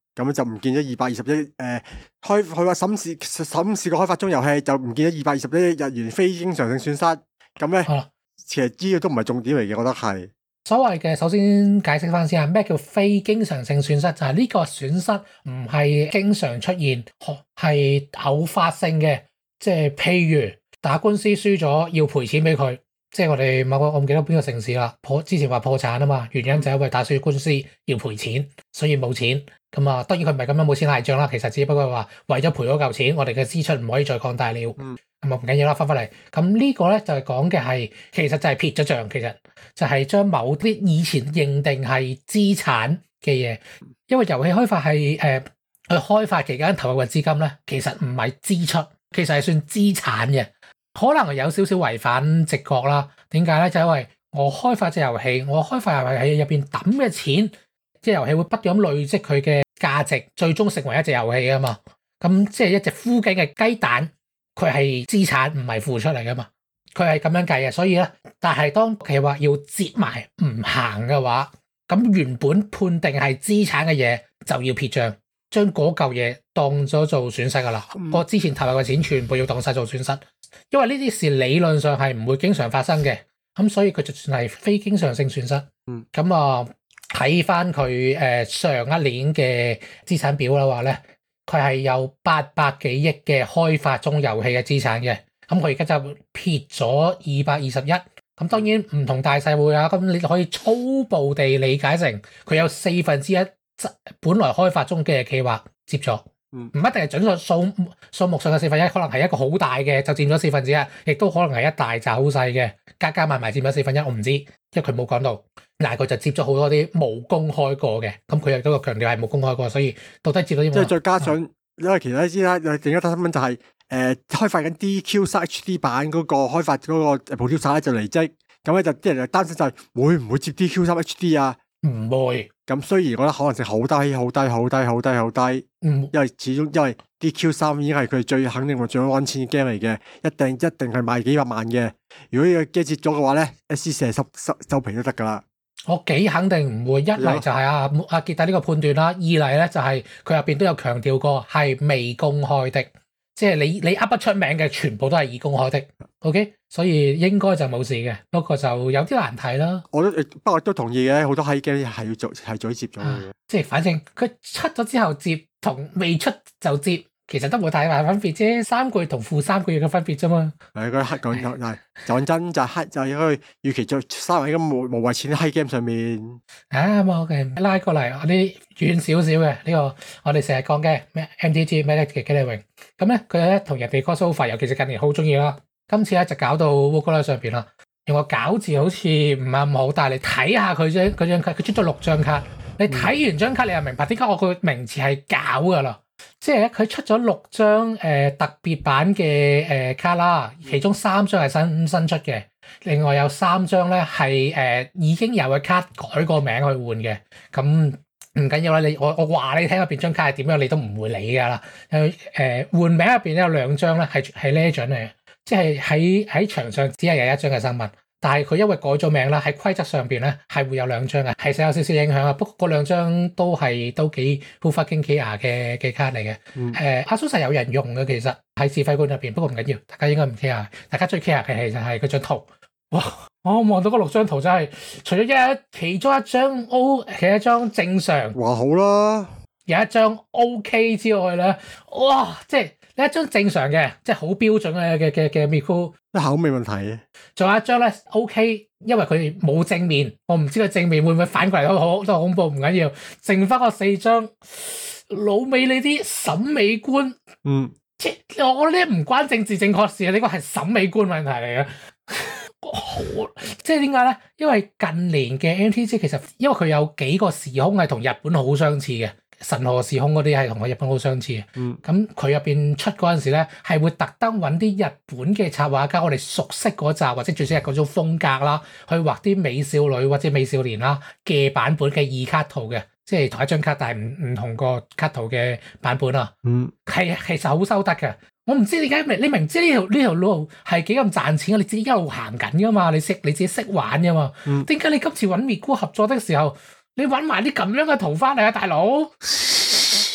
咁就唔見咗二百二十億。誒、呃，開佢話審視審視個開發中遊戲就唔見咗二百二十一億日元非經常性損失。咁咧，啊、其實呢個都唔係重點嚟嘅，我覺得係。 所謂嘅，首先解釋翻先啊，咩叫非經常性損失？就係、是、呢個損失唔係經常出現，係偶發性嘅。即係譬如打官司輸咗要賠錢俾佢，即係我哋某個我唔記得邊個城市啦，破之前話破產啊嘛，原因就係因為打輸官司要賠錢，所以冇錢。咁啊，當然佢唔係咁樣冇錢賴帳啦，其實只不過係話為咗賠嗰嚿錢，我哋嘅支出唔可以再擴大了。咁啊唔緊要啦，翻返嚟。咁呢個咧就係講嘅係，其實就係撇咗帳，其實就係將某啲以前認定係資產嘅嘢，因為遊戲開發係誒去開發期間投入嘅資金咧，其實唔係支出，其實係算資產嘅，可能有少少違反直覺啦。點解咧？就係、因為我開發隻遊戲，我開發遊戲喺入邊抌嘅錢。即係遊戲會不斷咁累積佢嘅價值，最終成為一隻遊戲啊嘛。咁即係一隻孵緊嘅雞蛋，佢係資產唔係付出嚟噶嘛。佢係咁樣計嘅，所以咧，但係當佢話要折埋唔行嘅話，咁原本判定係資產嘅嘢就要撇帳，將嗰嚿嘢當咗做損失噶啦。嗯、我之前投入嘅錢全部要當晒做損失，因為呢啲事理論上係唔會經常發生嘅。咁所以佢就算係非經常性損失。嗯，咁啊。睇翻佢誒上一年嘅資產表嘅話咧，佢係有八百幾億嘅開發中遊戲嘅資產嘅，咁佢而家就撇咗二百二十一，咁當然唔同大細會啊，咁你可以粗暴地理解成佢有四分之一本來開發中嘅企劃接咗，唔一定係準確數數目上嘅四分之一，可能係一個好大嘅就佔咗四分之一，亦都可能係一大紮好細嘅加加埋埋佔咗四分一，我唔知，因為佢冇講到。嗱，佢就接咗好多啲冇公開過嘅，咁佢又都強調係冇公開過，所以到底接到啲咩？即係再加上，嗯、因為其實你知啦，另一單新聞就係、是、誒、呃、開發緊 D Q 三 H D 版嗰個開發嗰個 producer 咧就離職，咁咧就啲人就擔心就係會唔會接 D Q 三 H D 啊？唔會。咁雖然我覺得可能性好低、好低、好低、好低、好低，嗯，因為始終因為 D Q 三已經係佢最肯定同最揾錢嘅 game 嚟嘅，一定一定係賣幾百萬嘅。如果呢個 game 接咗嘅話咧 ，S C 成十十收皮都得噶啦。 我幾肯定唔會，一嚟就係阿阿傑達呢個判斷啦，二嚟咧就係佢入邊都有強調過係未公開的，即係你你噏不出名嘅全部都係已公開的 ，OK， 所以應該就冇事嘅，不過就有啲難睇啦。 我都不過都同意嘅，好多閪 game 係要做係早接咗嘅、啊， 即係反正佢出咗之後接同未出就接。其實都冇太大分別啫，三個月同負三個月嘅分別啫嘛。係嗰黑講就係講真就係黑就係因為預期做三位咁無無謂錢喺黑 game 上面。啊冇嘅，拉過嚟我啲遠少少嘅呢個，我哋成日講嘅咩 M T G 咩咧嘅機靈榮，咁咧佢咧同人哋 crossover，尤其是近年好中意啦。今次咧就搞到 WooCommerce 上邊啦，用個餃字好似唔係咁好，但係你睇下佢張佢張卡，佢出咗六張卡，你睇完張卡你就明白點解我個名詞係搞噶啦。即係咧，佢出咗六張誒、呃、特別版嘅誒、呃、卡啦，其中三張係新新出嘅，另外有三張咧係誒已經有嘅卡改個名去換嘅。咁唔緊要啦，你我我話你聽入邊張卡係點樣，你都唔會理噶啦。誒、呃、誒換名入邊有兩張咧係係 Legend 嚟嘅，即係喺喺場上只係有一張嘅生物。但係佢因為改咗名啦，喺規則上邊咧係會有兩張嘅，係有少少影響啊。不過嗰兩張都係都幾 fucking care 嘅嘅卡嚟嘅。誒、嗯，阿蘇實有人用嘅，其實喺指揮官入邊，不過唔緊要，大家應該唔 care。大家最 care 嘅其實係嗰張圖。哇！我望到嗰六張圖真係，除咗一其中一張 O， 其一張正常， 話好啦， 有一張 OK 之外咧，哇！即係呢一張正常嘅，即係好標準嘅嘅嘅嘅 Miku。 一口冇問題嘅， 仲有一張咧 OK， 因為佢冇正面，我唔知佢正面會唔會反過嚟都好都好恐怖，唔緊要，剩翻個四張老美你啲審美觀，嗯，即係我覺得呢唔關政治正確事啊，呢個係審美觀問題嚟嘅。好，即係點解咧？因為近年嘅 M T G 其實因為佢有幾個時空係同日本好相似嘅。神河時空嗰啲係同我日本好相似嘅，咁佢入邊出嗰陣時咧，係會特登揾啲日本嘅插畫家，我哋熟悉嗰集或者最少係嗰種風格啦，去畫啲美少女或者美少年啦嘅版本嘅二卡圖嘅，即係同一張卡但係唔唔同個卡圖嘅版本啊，嗯，係其實好收得嘅。我唔知點解你明知呢條呢條路係幾咁賺錢啊？你自己一路行緊噶嘛，你識你自己識玩噶嘛，點解、嗯、你今次揾咪咕合作的時候？你揾埋啲咁樣嘅圖翻嚟啊，大佬！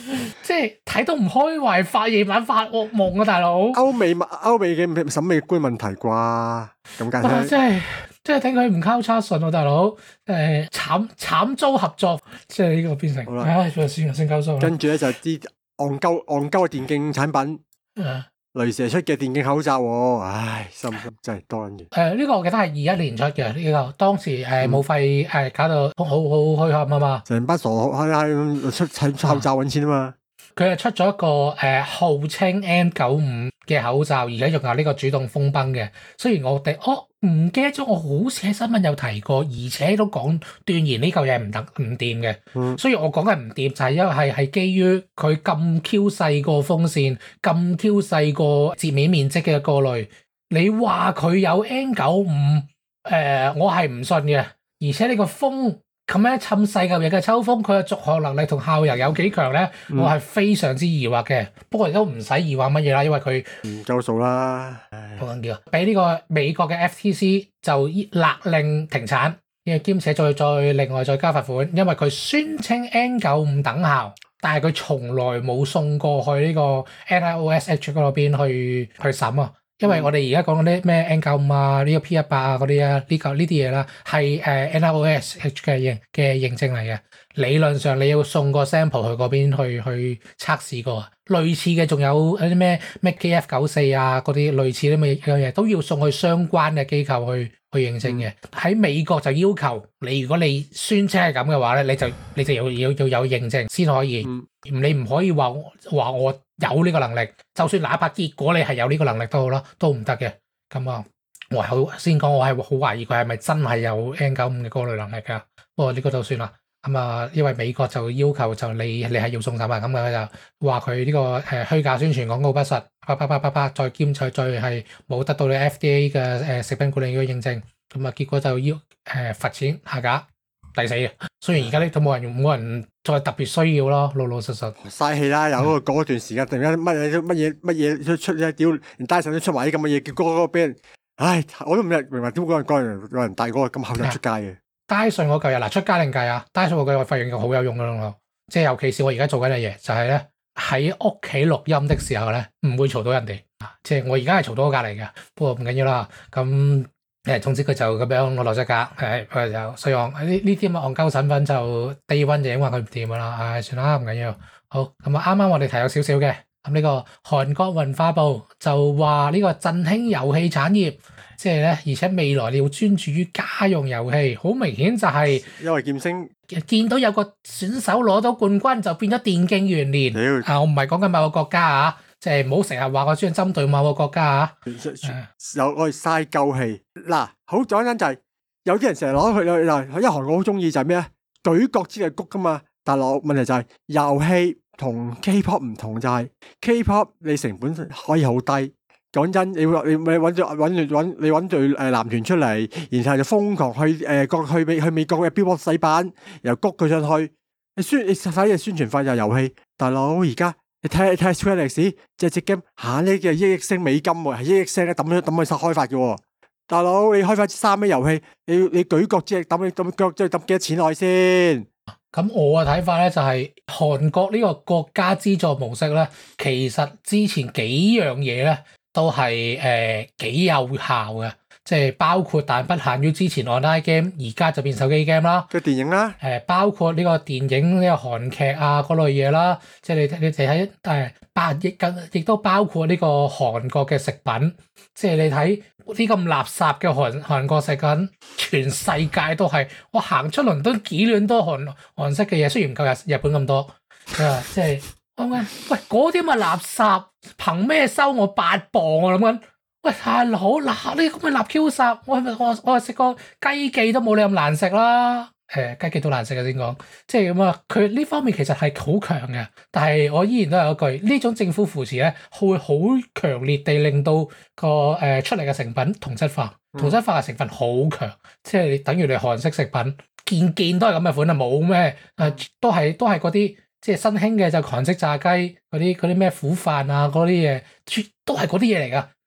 即係睇到唔開胃，發夜晚發噩夢啊，大佬！ 歐美歐美嘅審美觀問題啩，咁解釋。 即係即係聽佢唔交叉順喎，大佬。誒慘慘遭合作，即係呢個變成。唉，算啦算啦，先交數。 跟住咧就啲戇鳩戇鳩嘅電競產品。嗯。雷蛇出嘅電競口罩喎，唉，心心真係多撚嘢。 誒呢個我記得係二一年出嘅呢個，當時誒武肺誒搞到好好墟冚啊嘛。 成班傻閪閪出出口罩揾錢啊嘛。 佢係出咗一個誒、呃、號稱 N 九五嘅口罩，而家仲有呢個主動封崩嘅。雖然我哋哦唔記得咗，我好似喺新聞有提過，而且都講斷言呢嚿嘢唔得唔掂嘅。嗯，所以我講嘅唔掂就係因為係係基於佢咁 Q 細個風扇，咁 Q 細個截面面積嘅過濾，你話佢有 N 九五，誒我係唔信嘅。而且呢個風。咁咧，咁細嚿嘢嘅抽風，佢嘅續航能力同效油有幾強咧？嗯、我係非常之疑惑嘅。不過亦都唔使疑惑乜嘢啦，因為佢唔夠數啦。 好緊要，俾呢個美國嘅 F T C 就勒令停產，兼且再再另外再加罰款，因為佢宣稱 N 九五等效，但係佢從來冇送過去呢個 N I O S H 嗰邊去去審啊。因為我哋而家講嗰啲咩 N 九五啊，呢個 P 一百啊嗰啲啊，呢個呢啲嘢啦，係誒 N I O S H 嘅認嘅認證嚟嘅。理論上你要送個 sample 去嗰邊去去測試過，類似嘅仲有啲咩咩 K F 九四啊嗰啲類似啲咩嘢都要送去相關嘅機構去去認證嘅。喺、嗯、美國就要求你，如果你宣稱係咁嘅話咧，你就你就要要要有認證先可以。嗯、你唔可以話話我有呢個能力，就算哪怕結果你係有呢個能力都好啦，都唔得嘅。咁啊，我係好先講，我係好懷疑佢係咪真係有 N 九五嘅過濾能力㗎。不過呢個就算啦。咁啊，因為美國就要求就你你係要送審啊，咁佢就話佢呢個誒虛假宣傳廣告不實，啪啪啪啪啪，再兼再再係冇得到你 F D A 嘅誒食品管理嘅認證，咁啊結果就要誒罰錢下架抵死嘅。雖然而家呢都冇人冇人再特別需要咯，老老實實嘥氣啦。有嗰個嗰段時間突然間乜嘢乜嘢乜嘢出出咧，屌連戴森都出埋啲咁嘅嘢，結果嗰個俾人，唉，我都唔明明白點解嗰人有人戴嗰個咁口罩出街嘅。Dyson 嗰嚿嘢嗱出街另計啊，Dyson 嗰嚿我發現好有用噶咯，即係尤其是我而家做緊嘅嘢，就係咧喺屋企錄音的時候咧，唔會嘈到人哋，即係我而家係嘈到我隔籬嘅，不過唔緊要啦。咁誒，總之佢就咁樣我落咗架，誒佢就所以我呢呢啲咁嘅戇鳩產品就低溫就因為佢唔掂噶啦，唉算啦唔緊要。好咁啊，啱啱我哋提有少少嘅，咁呢個韓國文化部就話呢個振興遊戲產業。即係咧，而且未來你要專注於家用遊戲，好明顯就係因為劍星見到有個選手攞到冠軍就變咗電競元年。 屌啊！我唔係講緊某個國家啊，即係唔好成日話我專針對某個國家啊。 有我哋嘥鳩氣嗱，好簡單就係有啲人成日攞去嗱，因為韓國好中意就係咩啊？舉國之力谷噶嘛。但係問題就係遊戲同 K-pop 唔同，就係 K-pop 你成本可以好低。講真，你你你揾住揾住揾你揾隊誒男團出嚟，然後就瘋狂去誒國、呃、去美去美國嘅 Billboard 洗版，然後谷佢上去。你宣你使嘅宣傳費就係遊戲，大佬而家你睇你睇下 Square Enix 隻隻 game 下呢嘅一億星美金喎，係一億星咧抌咗抌去開發嘅。大佬你開發三 A 遊戲，你你舉國之力抌你抌腳即係抌幾多錢落去先？ 咁我嘅睇法咧就係、是、韓國呢個國家資助模式咧，其實之前幾樣嘢咧。都係誒幾有效嘅，即係包括但不限於之前 online game，而家就變手機 game 啦。 嘅電影啦， 誒包括呢個電影呢、呢個韓劇啊嗰類嘢啦，即係你你哋睇誒八億更，亦都包括呢個韓國嘅食品，即係你睇啲咁垃圾嘅韓韓國食品，全世界都係我行出倫敦幾亂多韓韓式嘅嘢，雖然唔夠日日本咁多，啊即係。我諗喂，嗰啲咪垃圾，憑咩收我八磅？我諗緊，喂太好嗱，呢咁嘅垃 Q 雜，我係咪我我係食個雞記都冇你咁難食啦？誒、欸，雞記都難食嘅先講，即係咁啊。佢呢方面其實係好強嘅，但係我依然都有一句，呢種政府扶持咧，會好強烈地令到個誒、呃、出嚟嘅成品同質化，同質化嘅成分好強，即係等於你韓式食品，件件都係咁嘅款啊，冇咩誒，都係都係嗰啲。即係新興嘅就韓式炸雞嗰啲嗰啲咩苦飯啊嗰啲嘢，都係嗰啲嘢嚟噶，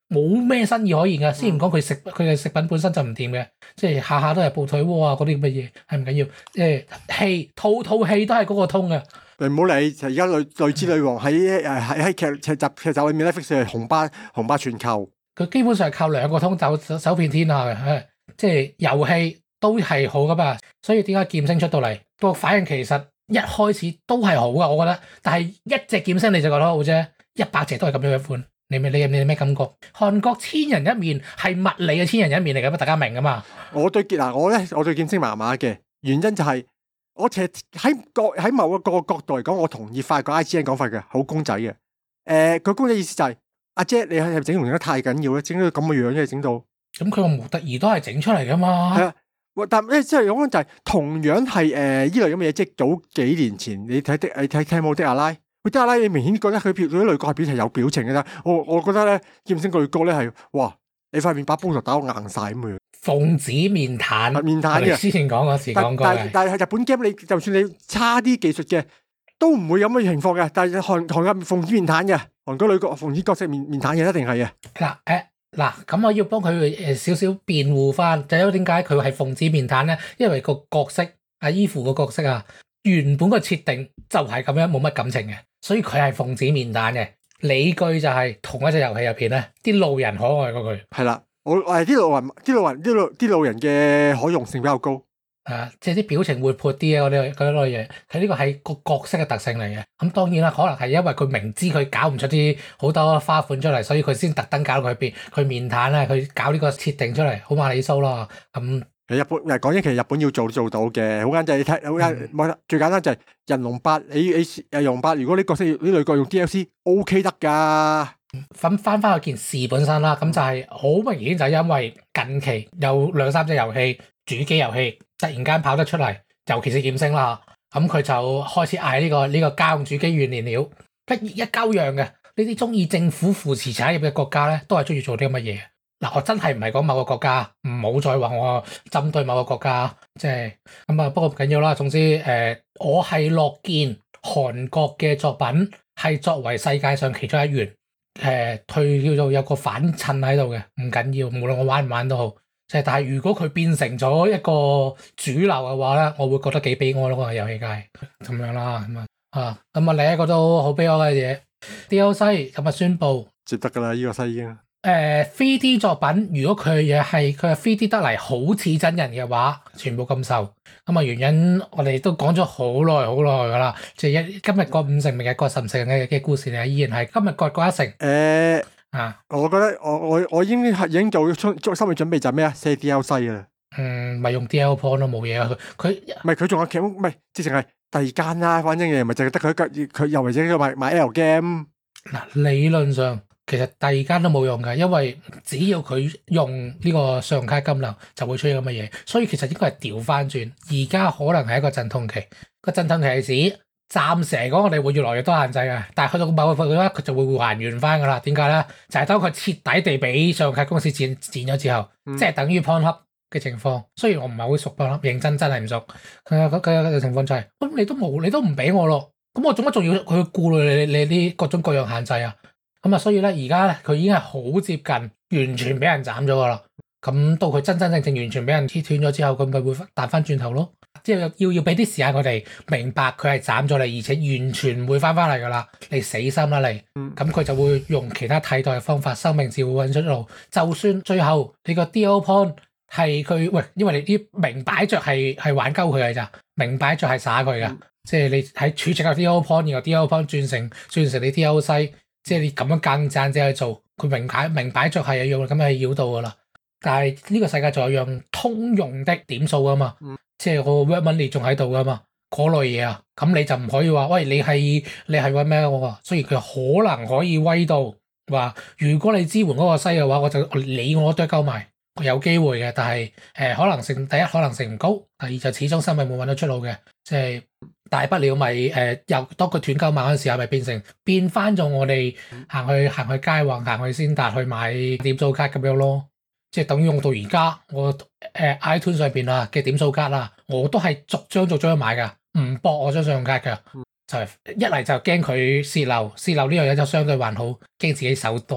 冇咩新意可言噶。先唔講佢食佢嘅食品本身就唔掂嘅，即係下下都係步腿鍋啊嗰啲咁嘅嘢，係唔緊要。即係戲套套戲都係嗰個通嘅。 你唔好理，就而家女女之女王喺誒喺喺劇劇集劇集裏面咧，Netflix係紅霸紅霸全球。 佢基本上係靠兩個通走走遍天下嘅，即係遊戲都係好噶嘛。所以點解劍星出到嚟個反應其實一開始都係好噶，我覺得。但係一隻劍星你就覺得好啫，一百隻都係咁樣一款，你咪你你咩感覺？韓國千人一面係物理嘅千人一面嚟嘅，大家明噶嘛？ 我對劍嗱，我咧我對劍星麻麻嘅原因就係、是。我其實喺個喺某一個角度嚟講，我同意法國 I G N 講法嘅，好公仔嘅。誒、呃，佢公仔意思就係、是、阿姐，你係咪整容整得太緊要咧？整到咁嘅樣嘅整到。咁佢個模特兒都係整出嚟噶嘛？ 係啊，但係即係講就係、是、同樣係誒依類咁嘅嘢，即係早幾年前你睇的你睇聽冇的阿拉，佢的阿拉你明顯覺得佢表佢啲女角係表情有表情嘅啦。我我覺得咧劍星個女角咧係哇，你塊面把煲頭打到硬晒咁樣。 奉旨面癱， 面癱嘅。 之前講過時講過嘅。 但但係日本 game 你就算你差啲技術嘅，都唔會有乜情況嘅。但係韓韓國奉旨面癱嘅，韓國女角奉旨角色面面癱嘅一定係嘅。 嗱誒嗱，咁我要幫佢誒少少辯護翻，就因為點解佢係奉旨面癱咧？因為個角色阿伊芙個角色啊，原本個設定就係咁樣冇乜感情嘅，所以佢係奉旨面癱嘅。理據就係同一隻遊戲入邊咧，啲路人可愛過佢。 係啦。我誒啲路人啲路人啲路啲路人嘅可用性比較高， 啊，即係啲表情活潑啲啊嗰啲嗰類嘢，佢呢個係個角色嘅特性嚟嘅。咁當然啦，可能係因為佢明知佢搞唔出啲好多花款出嚟，所以佢先特登搞佢變佢面癱咧，佢搞呢個設定出嚟，好馬里蘇咯。咁日本誒講真，其實日本要做都做到嘅，好簡單，你睇好簡冇得最簡單就係人龍八，你你誒人龍八，如果你角色呢女角用 D L C，O K 得㗎。 咁翻翻去件事本身啦，咁就係好明顯就係因為近期有兩三隻遊戲主機遊戲突然間跑得出嚟，尤其是劍星啦，咁佢就開始嗌呢、這個呢、這個家用主機元年了，一一鳩樣嘅呢啲中意政府扶持產業嘅國家咧，都係中意做啲咁嘅嘢。嗱，我真係唔係講某個國家，唔好再話我針對某個國家，即係咁啊。不過唔緊要啦，總之誒、呃，我係樂見韓國嘅作品係作為世界上其中一員。誒，佢叫做有個反襯喺度嘅，唔緊要，無論我玩唔玩都好。即係，但係如果佢變成咗一個主流嘅話咧，我會覺得幾悲哀咯，個遊戲界咁樣啦，咁啊啊，咁啊另一個都好悲哀嘅嘢 ，D L C 今日宣布接得噶啦，呢、這個西已經。 誒 three D 作品，如果佢嘅嘢係佢係 three D 得嚟好似真人嘅話，全部禁售。咁啊原因我哋都講咗好耐好耐噶啦，即係一今日割五成，明日割十成嘅嘅故事嚟，依然係今日割嗰一成。誒、 欸、啊，我覺得我我我已經係已經做做心理準備就係咩啊？寫 D L C 噶啦。 嗯，咪用 D L point 都冇嘢啊，佢佢唔係佢仲有劇，唔係直情係第二間啦。反正嘅唔係淨係得佢一個，佢又或者佢買買 L game。嗱， 理論上。其實第二間都冇用嘅，因為只要佢用呢個信用卡金流就會出現咁嘅嘢，所以其實應該係調翻轉。而家可能係一個陣痛期，個陣痛期係指暫時嚟講我哋會越來越多限制嘅，但係去到某個位佢就會還原翻噶啦。點解咧？就係、是、當佢徹底地俾信用卡公司剪剪咗之後，嗯、即係等於 Pornhub 嘅情況。雖然我唔係好熟 Pornhub，認真真係唔熟。佢佢佢嘅情況就係、是，咁你都冇，你都唔俾我咯，咁我做乜仲要佢顧慮你你啲各種各樣限制啊？咁啊，所以咧，而家咧，佢已經係好接近完全俾人斬咗噶啦。咁到佢真真正正完全俾人切斷咗之後，佢咪會彈翻轉頭咯。即係要要俾啲時間佢哋明白佢係斬咗你，而且完全唔會翻翻嚟噶啦。你死心啦你。咁佢就會用其他替代嘅方法，生命自會揾出路。就算最後你個 D L point 係佢喂，因為你啲明擺着係係玩鳩佢嘅咋，明擺着係耍佢噶。嗯、即係你喺儲值個 D L point，然後 D L point 轉成轉成你 D L C。即係你咁樣間賺者去做，佢明擺明擺着係用咁嘅繞道噶啦。但係呢個世界仲有樣通用的點數噶嘛，嗯、即係個 work money 仲喺度噶嘛，嗰類嘢啊。咁你就唔可以話，喂，你係你係搵咩喎？雖然佢可能可以威到話，如果你支援嗰個西嘅話，我就你我都交埋，有機會嘅。但係誒、呃、可能性第一可能性唔高，第二就始終生命冇搵到出路嘅，即係。大不了咪誒又當佢斷鳩碼嗰陣時候，咪變成變翻咗我哋行去行去街橫行去先達去買點數卡咁樣咯，即係等於用到而家我誒、呃、iTunes 上邊啊嘅點數卡啦，我都係逐張逐張買㗎，唔博我張信用卡㗎，就係、是、一嚟就驚佢泄漏，泄漏呢樣嘢就相對還好，驚自己手多。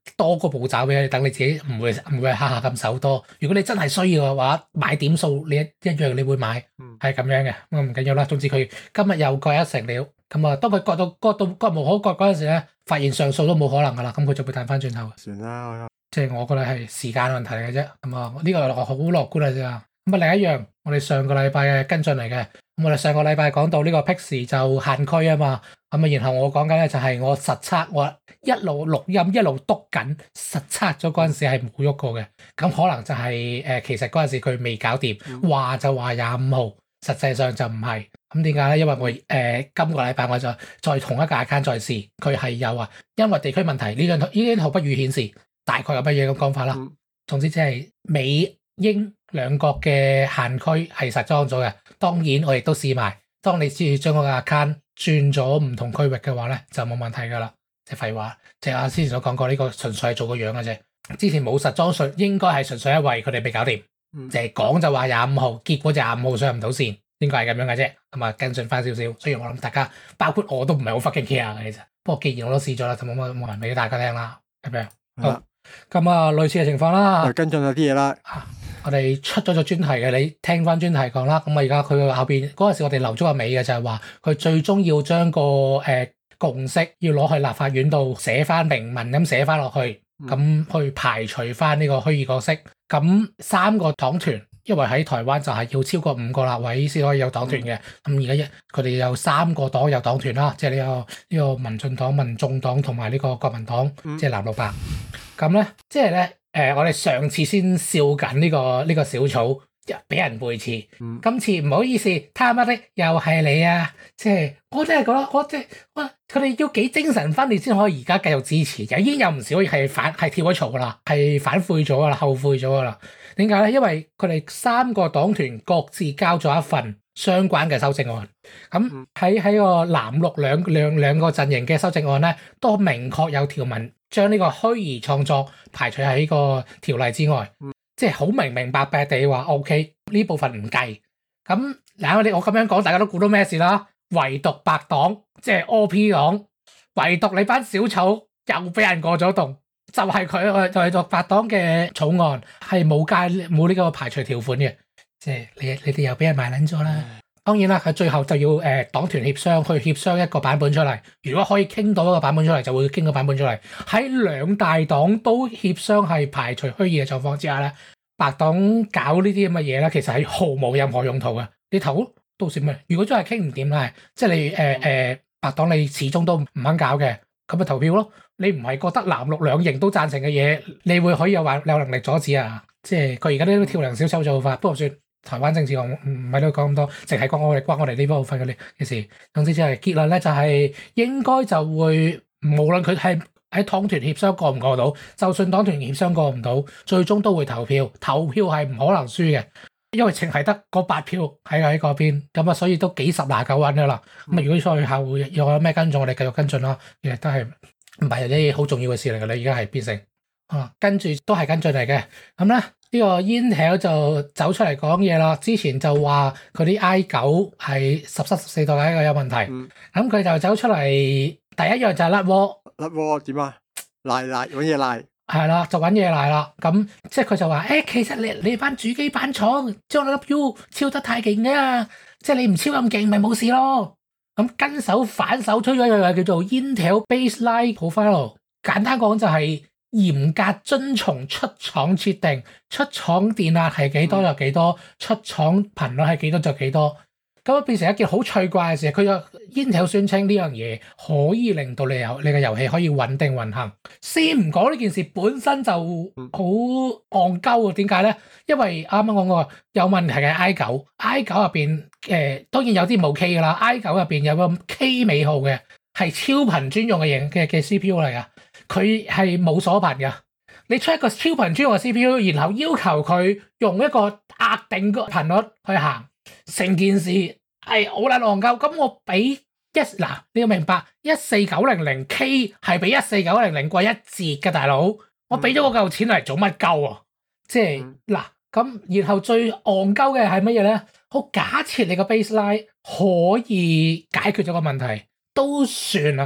多個步驟俾你，等你自己唔會唔會下下咁手多。如果你真係需要嘅話，買點數你一一樣你會買，係咁、嗯、樣嘅。咁唔緊要啦。總之佢今日又割一成料，咁啊當佢割到割到割無可割嗰陣時咧，發現上訴都冇可能噶啦，咁佢就會彈翻轉頭。算啦，即係我覺得係時間問題嚟嘅啫。咁啊呢個我好樂觀啊啫。咁啊另一樣，我哋上個禮拜嘅跟進嚟嘅。咁我哋上個禮拜講到呢個 Pixie 就限區啊嘛，咁啊然後我講緊咧就係我實測，我一路錄音一路督緊實測咗嗰陣時係冇喐過嘅，咁可能就係、是呃、其實嗰陣時佢未搞掂，話就話廿五號，實際上就唔係。咁點解咧？因為我誒、呃、今個禮拜我就再同一個 account 再試，佢係有啊，因為地區問題呢張圖呢張圖不予顯示，大概有乜嘢咁講法啦。總之即係美英兩國嘅限區係實裝咗嘅。當然我亦都試埋，當你只要將嗰個 account 轉咗唔同區域嘅話咧，就冇問題㗎啦。即係廢話，即係我之前所講過呢個純粹係做個樣嘅啫。之前冇實裝術，應該係純粹因為佢哋未搞掂，淨係講就話廿五號，結果就廿五號上唔到線，應該係咁樣嘅啫。咁啊跟進翻少少，雖然我諗大家包括我都唔係好 fucking care 嘅其實，不過既然我都試咗啦，就冇乜冇人俾大家聽啦，係咪啊？好，咁啊類似嘅情況啦，跟進咗啲嘢啦。我哋出咗個專題嘅，你聽翻專題講啦。咁啊，而家佢後邊嗰陣時，我哋留咗個尾嘅就係話，佢最終要將個誒、呃、共識要攞去立法院度寫翻明文咁寫翻落去，咁、嗯、去排除翻呢個虛擬角色。咁三個黨團，因為喺台灣就係要超過五個立委先可以有黨團嘅。咁而家一佢哋有三個黨有黨團啦，即係呢個呢、呢個民進黨、民眾黨同埋呢個國民黨，嗯、即係藍綠白。咁咧，即係咧。誒、呃，我哋上次先笑緊呢、這個呢、這個小草俾人背刺，嗯、今次唔好意思，他媽的又係你啊！即係我真係覺得，我即係哇，佢哋要幾精神分裂先可以而家繼續支持，就已經有唔少係反係跳咗槽噶啦，係反悔咗噶啦，後悔咗噶啦。點解咧？因為佢哋三個黨團各自交咗一份相關嘅修正案，咁喺喺個藍綠兩兩兩個陣營嘅修正案咧，都明確有條文。將呢個虛擬創作排除喺呢個條例之外，嗯、即係好明明白白地話 OK 呢部分唔計。咁嗱，我哋我咁樣講，大家都估到咩事啦？唯獨白黨即係 O P 黨，唯獨你班小丑又俾人過咗洞，就係佢唯獨白黨嘅草案係冇加冇呢個排除條款嘅，即係你你哋又俾人賣撚咗啦。嗯當然啦，佢最後就要誒、呃、黨團協商，去協商一個版本出嚟。如果可以傾到一個版本出嚟，就會傾個版本出嚟。喺兩大黨都協商係排除虛擬嘅狀況之下咧，白黨搞呢啲咁嘅嘢咧，其實係毫無任何用途嘅。你投到時咩？如果真係傾唔掂啦，即係你誒誒、呃呃、白黨你始終都唔肯搞嘅，咁咪投票咯。你唔係覺得藍綠兩營都贊成嘅嘢，你會可以有話有能力阻止啊？即係佢而家呢啲跳梁小丑做法，不過算。台灣政治我唔唔喺度講咁多，淨係講我哋關我哋呢部分嘅嘅事。總之就係結論咧，就係應該就會無論佢係喺黨團協商過唔過到，就算黨團協商過唔到，最終都會投票。投票係唔可能輸嘅，因為淨係得嗰八票喺喺嗰邊，咁啊，所以都幾十拿九穩噶啦。咁啊，如果賽後會有咩跟進，我哋繼續跟進啦。其實都係唔係啲好重要嘅事嚟㗎啦，而家係變成啊，跟住都係跟進嚟嘅。咁咧。呢個 Intel 就走出嚟講嘢啦，之前就話佢啲 I 九係十七、十四代嘅一個有問題，咁佢、嗯、就走出嚟，第一樣就係甩鍋，甩鍋點啊？賴賴揾嘢賴，係啦，就揾嘢賴啦。咁即係佢就話，誒、欸，其實你你班主機板廠將粒 U 超得太勁啊，即係你唔超咁勁，咪冇事咯。咁跟手反手推咗一樣叫做 Intel Baseline Profile，簡單講就係、是。嚴格遵從出廠設定，出廠電壓係幾多就幾多，出廠頻率係幾多就幾多，咁變成一件好趣怪嘅事。佢有 Intel 宣稱呢樣嘢可以令到你遊你嘅遊戲可以穩定運行。先唔講呢件事本身就好戇鳩喎，點解咧？因為啱啱講過有問題嘅 I 九，I 九入邊誒當然有啲冇 K 噶啦 ，I 九入邊有個 K 尾號嘅係超頻專用嘅型嘅嘅 C P U 嚟噶。佢係冇鎖頻㗎，你出一個超頻專用嘅 C P U，然後要求佢用一個額定嘅頻率去行，成件事係好撚戇鳩。咁我俾一嗱，你要明白一四九零零 K 係比一四九零零貴一截嘅大佬，我俾咗嗰嚿錢嚟做乜鳩啊？即係嗱咁，然後最戇鳩嘅係乜嘢咧？好，假設你個 baseline 可以解決咗個問題，都算啦。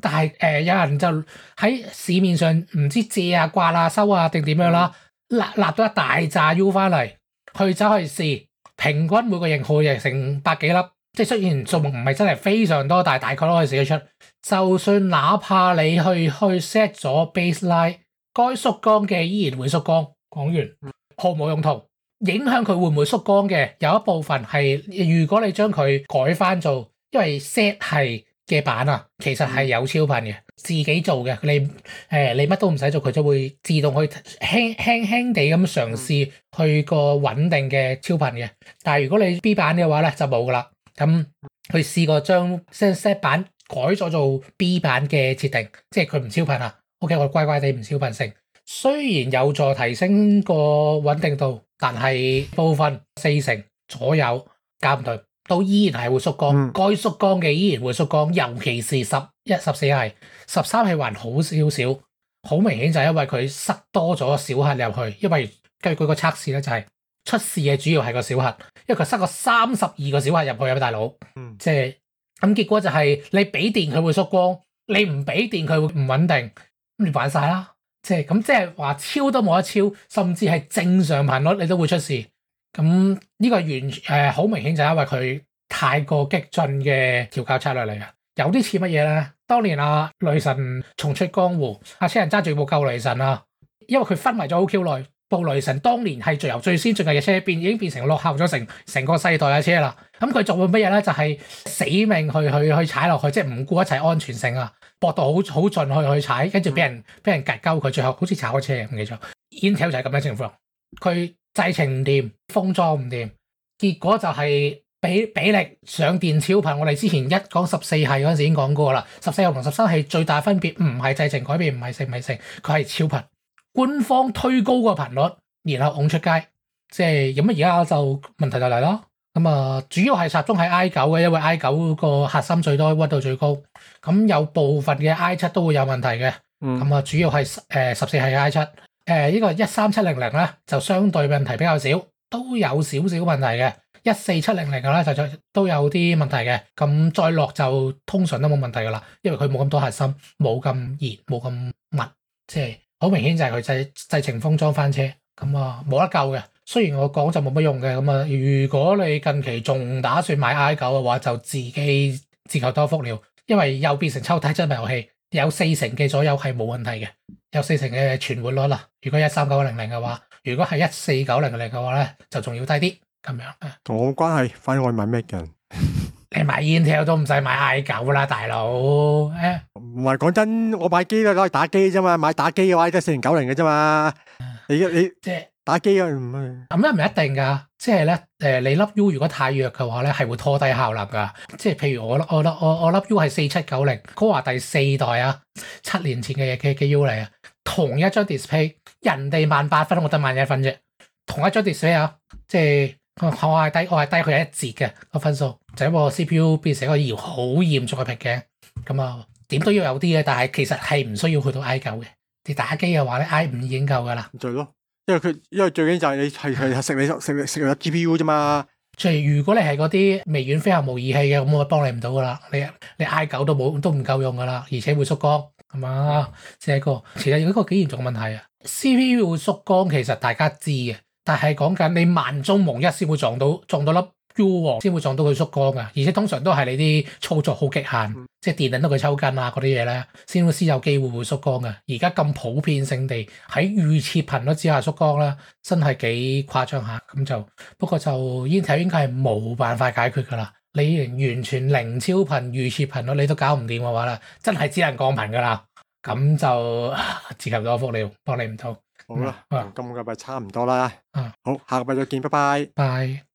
但係誒、呃、有人就喺市面上唔知借啊、掛啊、收啊定點樣啦，立立咗一大扎 U 翻嚟，去走去試，平均每個型號亦成百幾粒，即係雖然數目唔係真係非常多，但係大概都可以試得出。就算哪怕你去去 set 咗 baseline，該縮光嘅依然會縮光。講完，毫無用途。影響佢會唔會縮光嘅有一部分係，如果你將佢改翻做，因為 set 係嘅版啊，其實係有超頻嘅，自己做嘅。你誒、呃、你乜都唔使做，佢就會自動去輕輕輕地咁嘗試去個穩定嘅超頻嘅。但係如果你 B 版嘅話咧，就冇噶啦。咁佢試過將 set set 版改咗做 B 版嘅設定，即係佢唔超頻啊。OK，我乖乖地唔超頻性，雖然有助提升個穩定度，但係部分四成左右搞唔對，都依然係會縮光。該縮光嘅依然會縮光，尤其是十一、十四係十三係還好少少，好明顯就係因為佢塞多咗小核入去。因為根據佢個測試咧，就係出事嘅主要係個小核，因為佢塞個三十二個小核入去啊，大佬。嗯，即係咁結果就係你俾電佢會縮光，你唔俾電佢會唔穩定，咁你玩晒啦。即係咁，即係話超都冇得超，甚至係正常頻率你都會出事。咁呢個完誒好明顯就係因為佢太過激進嘅調校策略嚟嘅，有啲似乜嘢咧？當年啊雷神重出江湖，阿車人揸住部舊雷神啊，因為佢昏迷咗好 Q 耐，部雷神當年係最由最先進嘅車變，已經變成落後咗成成個世代嘅車啦。咁佢做咗乜嘢咧？就係、是、死命去去去踩落去，即係唔顧一切安全性啊！搏到好好盡去去踩，跟住俾人俾人夾鳩佢，最後好似炒咗車唔記得咗。Intel 就係咁樣情況，佢製程唔掂，封裝唔掂，結果就係比比力上電超頻。我哋之前一講十四系嗰陣時已經講過啦，十四系同十三系最大分別唔係製程改變，唔係成唔係成，佢係超頻。官方推高個頻率，然後拱出街，即係咁啊！而家就問題就嚟咯。咁啊，主要係集中喺 I 九嘅，因為 I 九個核心最多，溫度最高。咁有部分嘅 I 七都會有問題嘅。咁、嗯、啊，主要係誒十四系 I 七。誒、呃、呢、這個一三七零零咧就相對問題比較少，都有少少問題嘅。一四七零零嘅咧就都有啲問題嘅。咁再落就通常都冇問題噶啦，因為佢冇咁多核心，冇咁熱，冇咁密，即係好明顯就係佢製製程封裝翻車。咁啊冇得救嘅。雖然我講就冇乜用嘅，咁啊，如果你近期仲打算買 I 九嘅話，就自己自求多福了，因為又變成抽體真遊戲，有四成嘅左右係冇問題嘅，有四成嘅存活率啦。如果一三九零零嘅話，如果係一四九零零嘅話咧，就仲要低啲咁樣啊。 同我冇關係，反正我買咩嘅？ 你買 Intel 都唔使買 I 九啦，大佬。誒， 唔係講真，我買機都攞嚟打機啫嘛，買打機嘅話都係四零九零嘅啫嘛。你你即係。打機啊，唔係咁又唔一定噶，即係咧誒，你粒 U 如果太弱嘅話咧，係會拖低效能噶。即係譬如我我我我粒 U 係四七九零，Core 第四代啊，七年前嘅嘅嘅 U 嚟啊，同一張 display， 人哋萬八分，我得萬一分啫。同一張 display 啊，即係我係低我係低佢一截嘅個分數，就因為我 C P U 變成一個搖好嚴重嘅瓶頸。咁啊，點都要有啲嘅，但係其實係唔需要去到 I 九嘅。你打機嘅話咧 ，I 五已經夠噶啦。 對咯。因為佢，因為最緊就係你係係食你食食入 G P U 啫嘛。 即係如果你係嗰啲微軟飛行模擬器嘅，咁我幫你唔到噶啦。你你 I 九都冇都唔夠用噶啦，而且會縮光，係嘛？即係一個其實有一個幾嚴重嘅問題啊。C P U 會縮光其實大家知嘅，但係講緊你萬中無一先會撞到撞到粒 U 王先會撞到佢縮光噶，而且通常都係你啲操作好極限，嗯、即係電令到佢抽筋啊嗰啲嘢咧，先會先有機會會縮光嘅。而家咁普遍性地喺預設頻率之下縮光咧，真係幾誇張下。咁就不過就 Intel 應該係冇辦法解決噶啦。你完全零超頻預設頻率你都搞唔掂嘅話咧，真係只能降頻噶啦。咁就自求多福了，幫你唔到。 好啦，嗯、今個禮拜差唔多啦。 嗯， 好，下個禮拜再見，拜拜。 拜。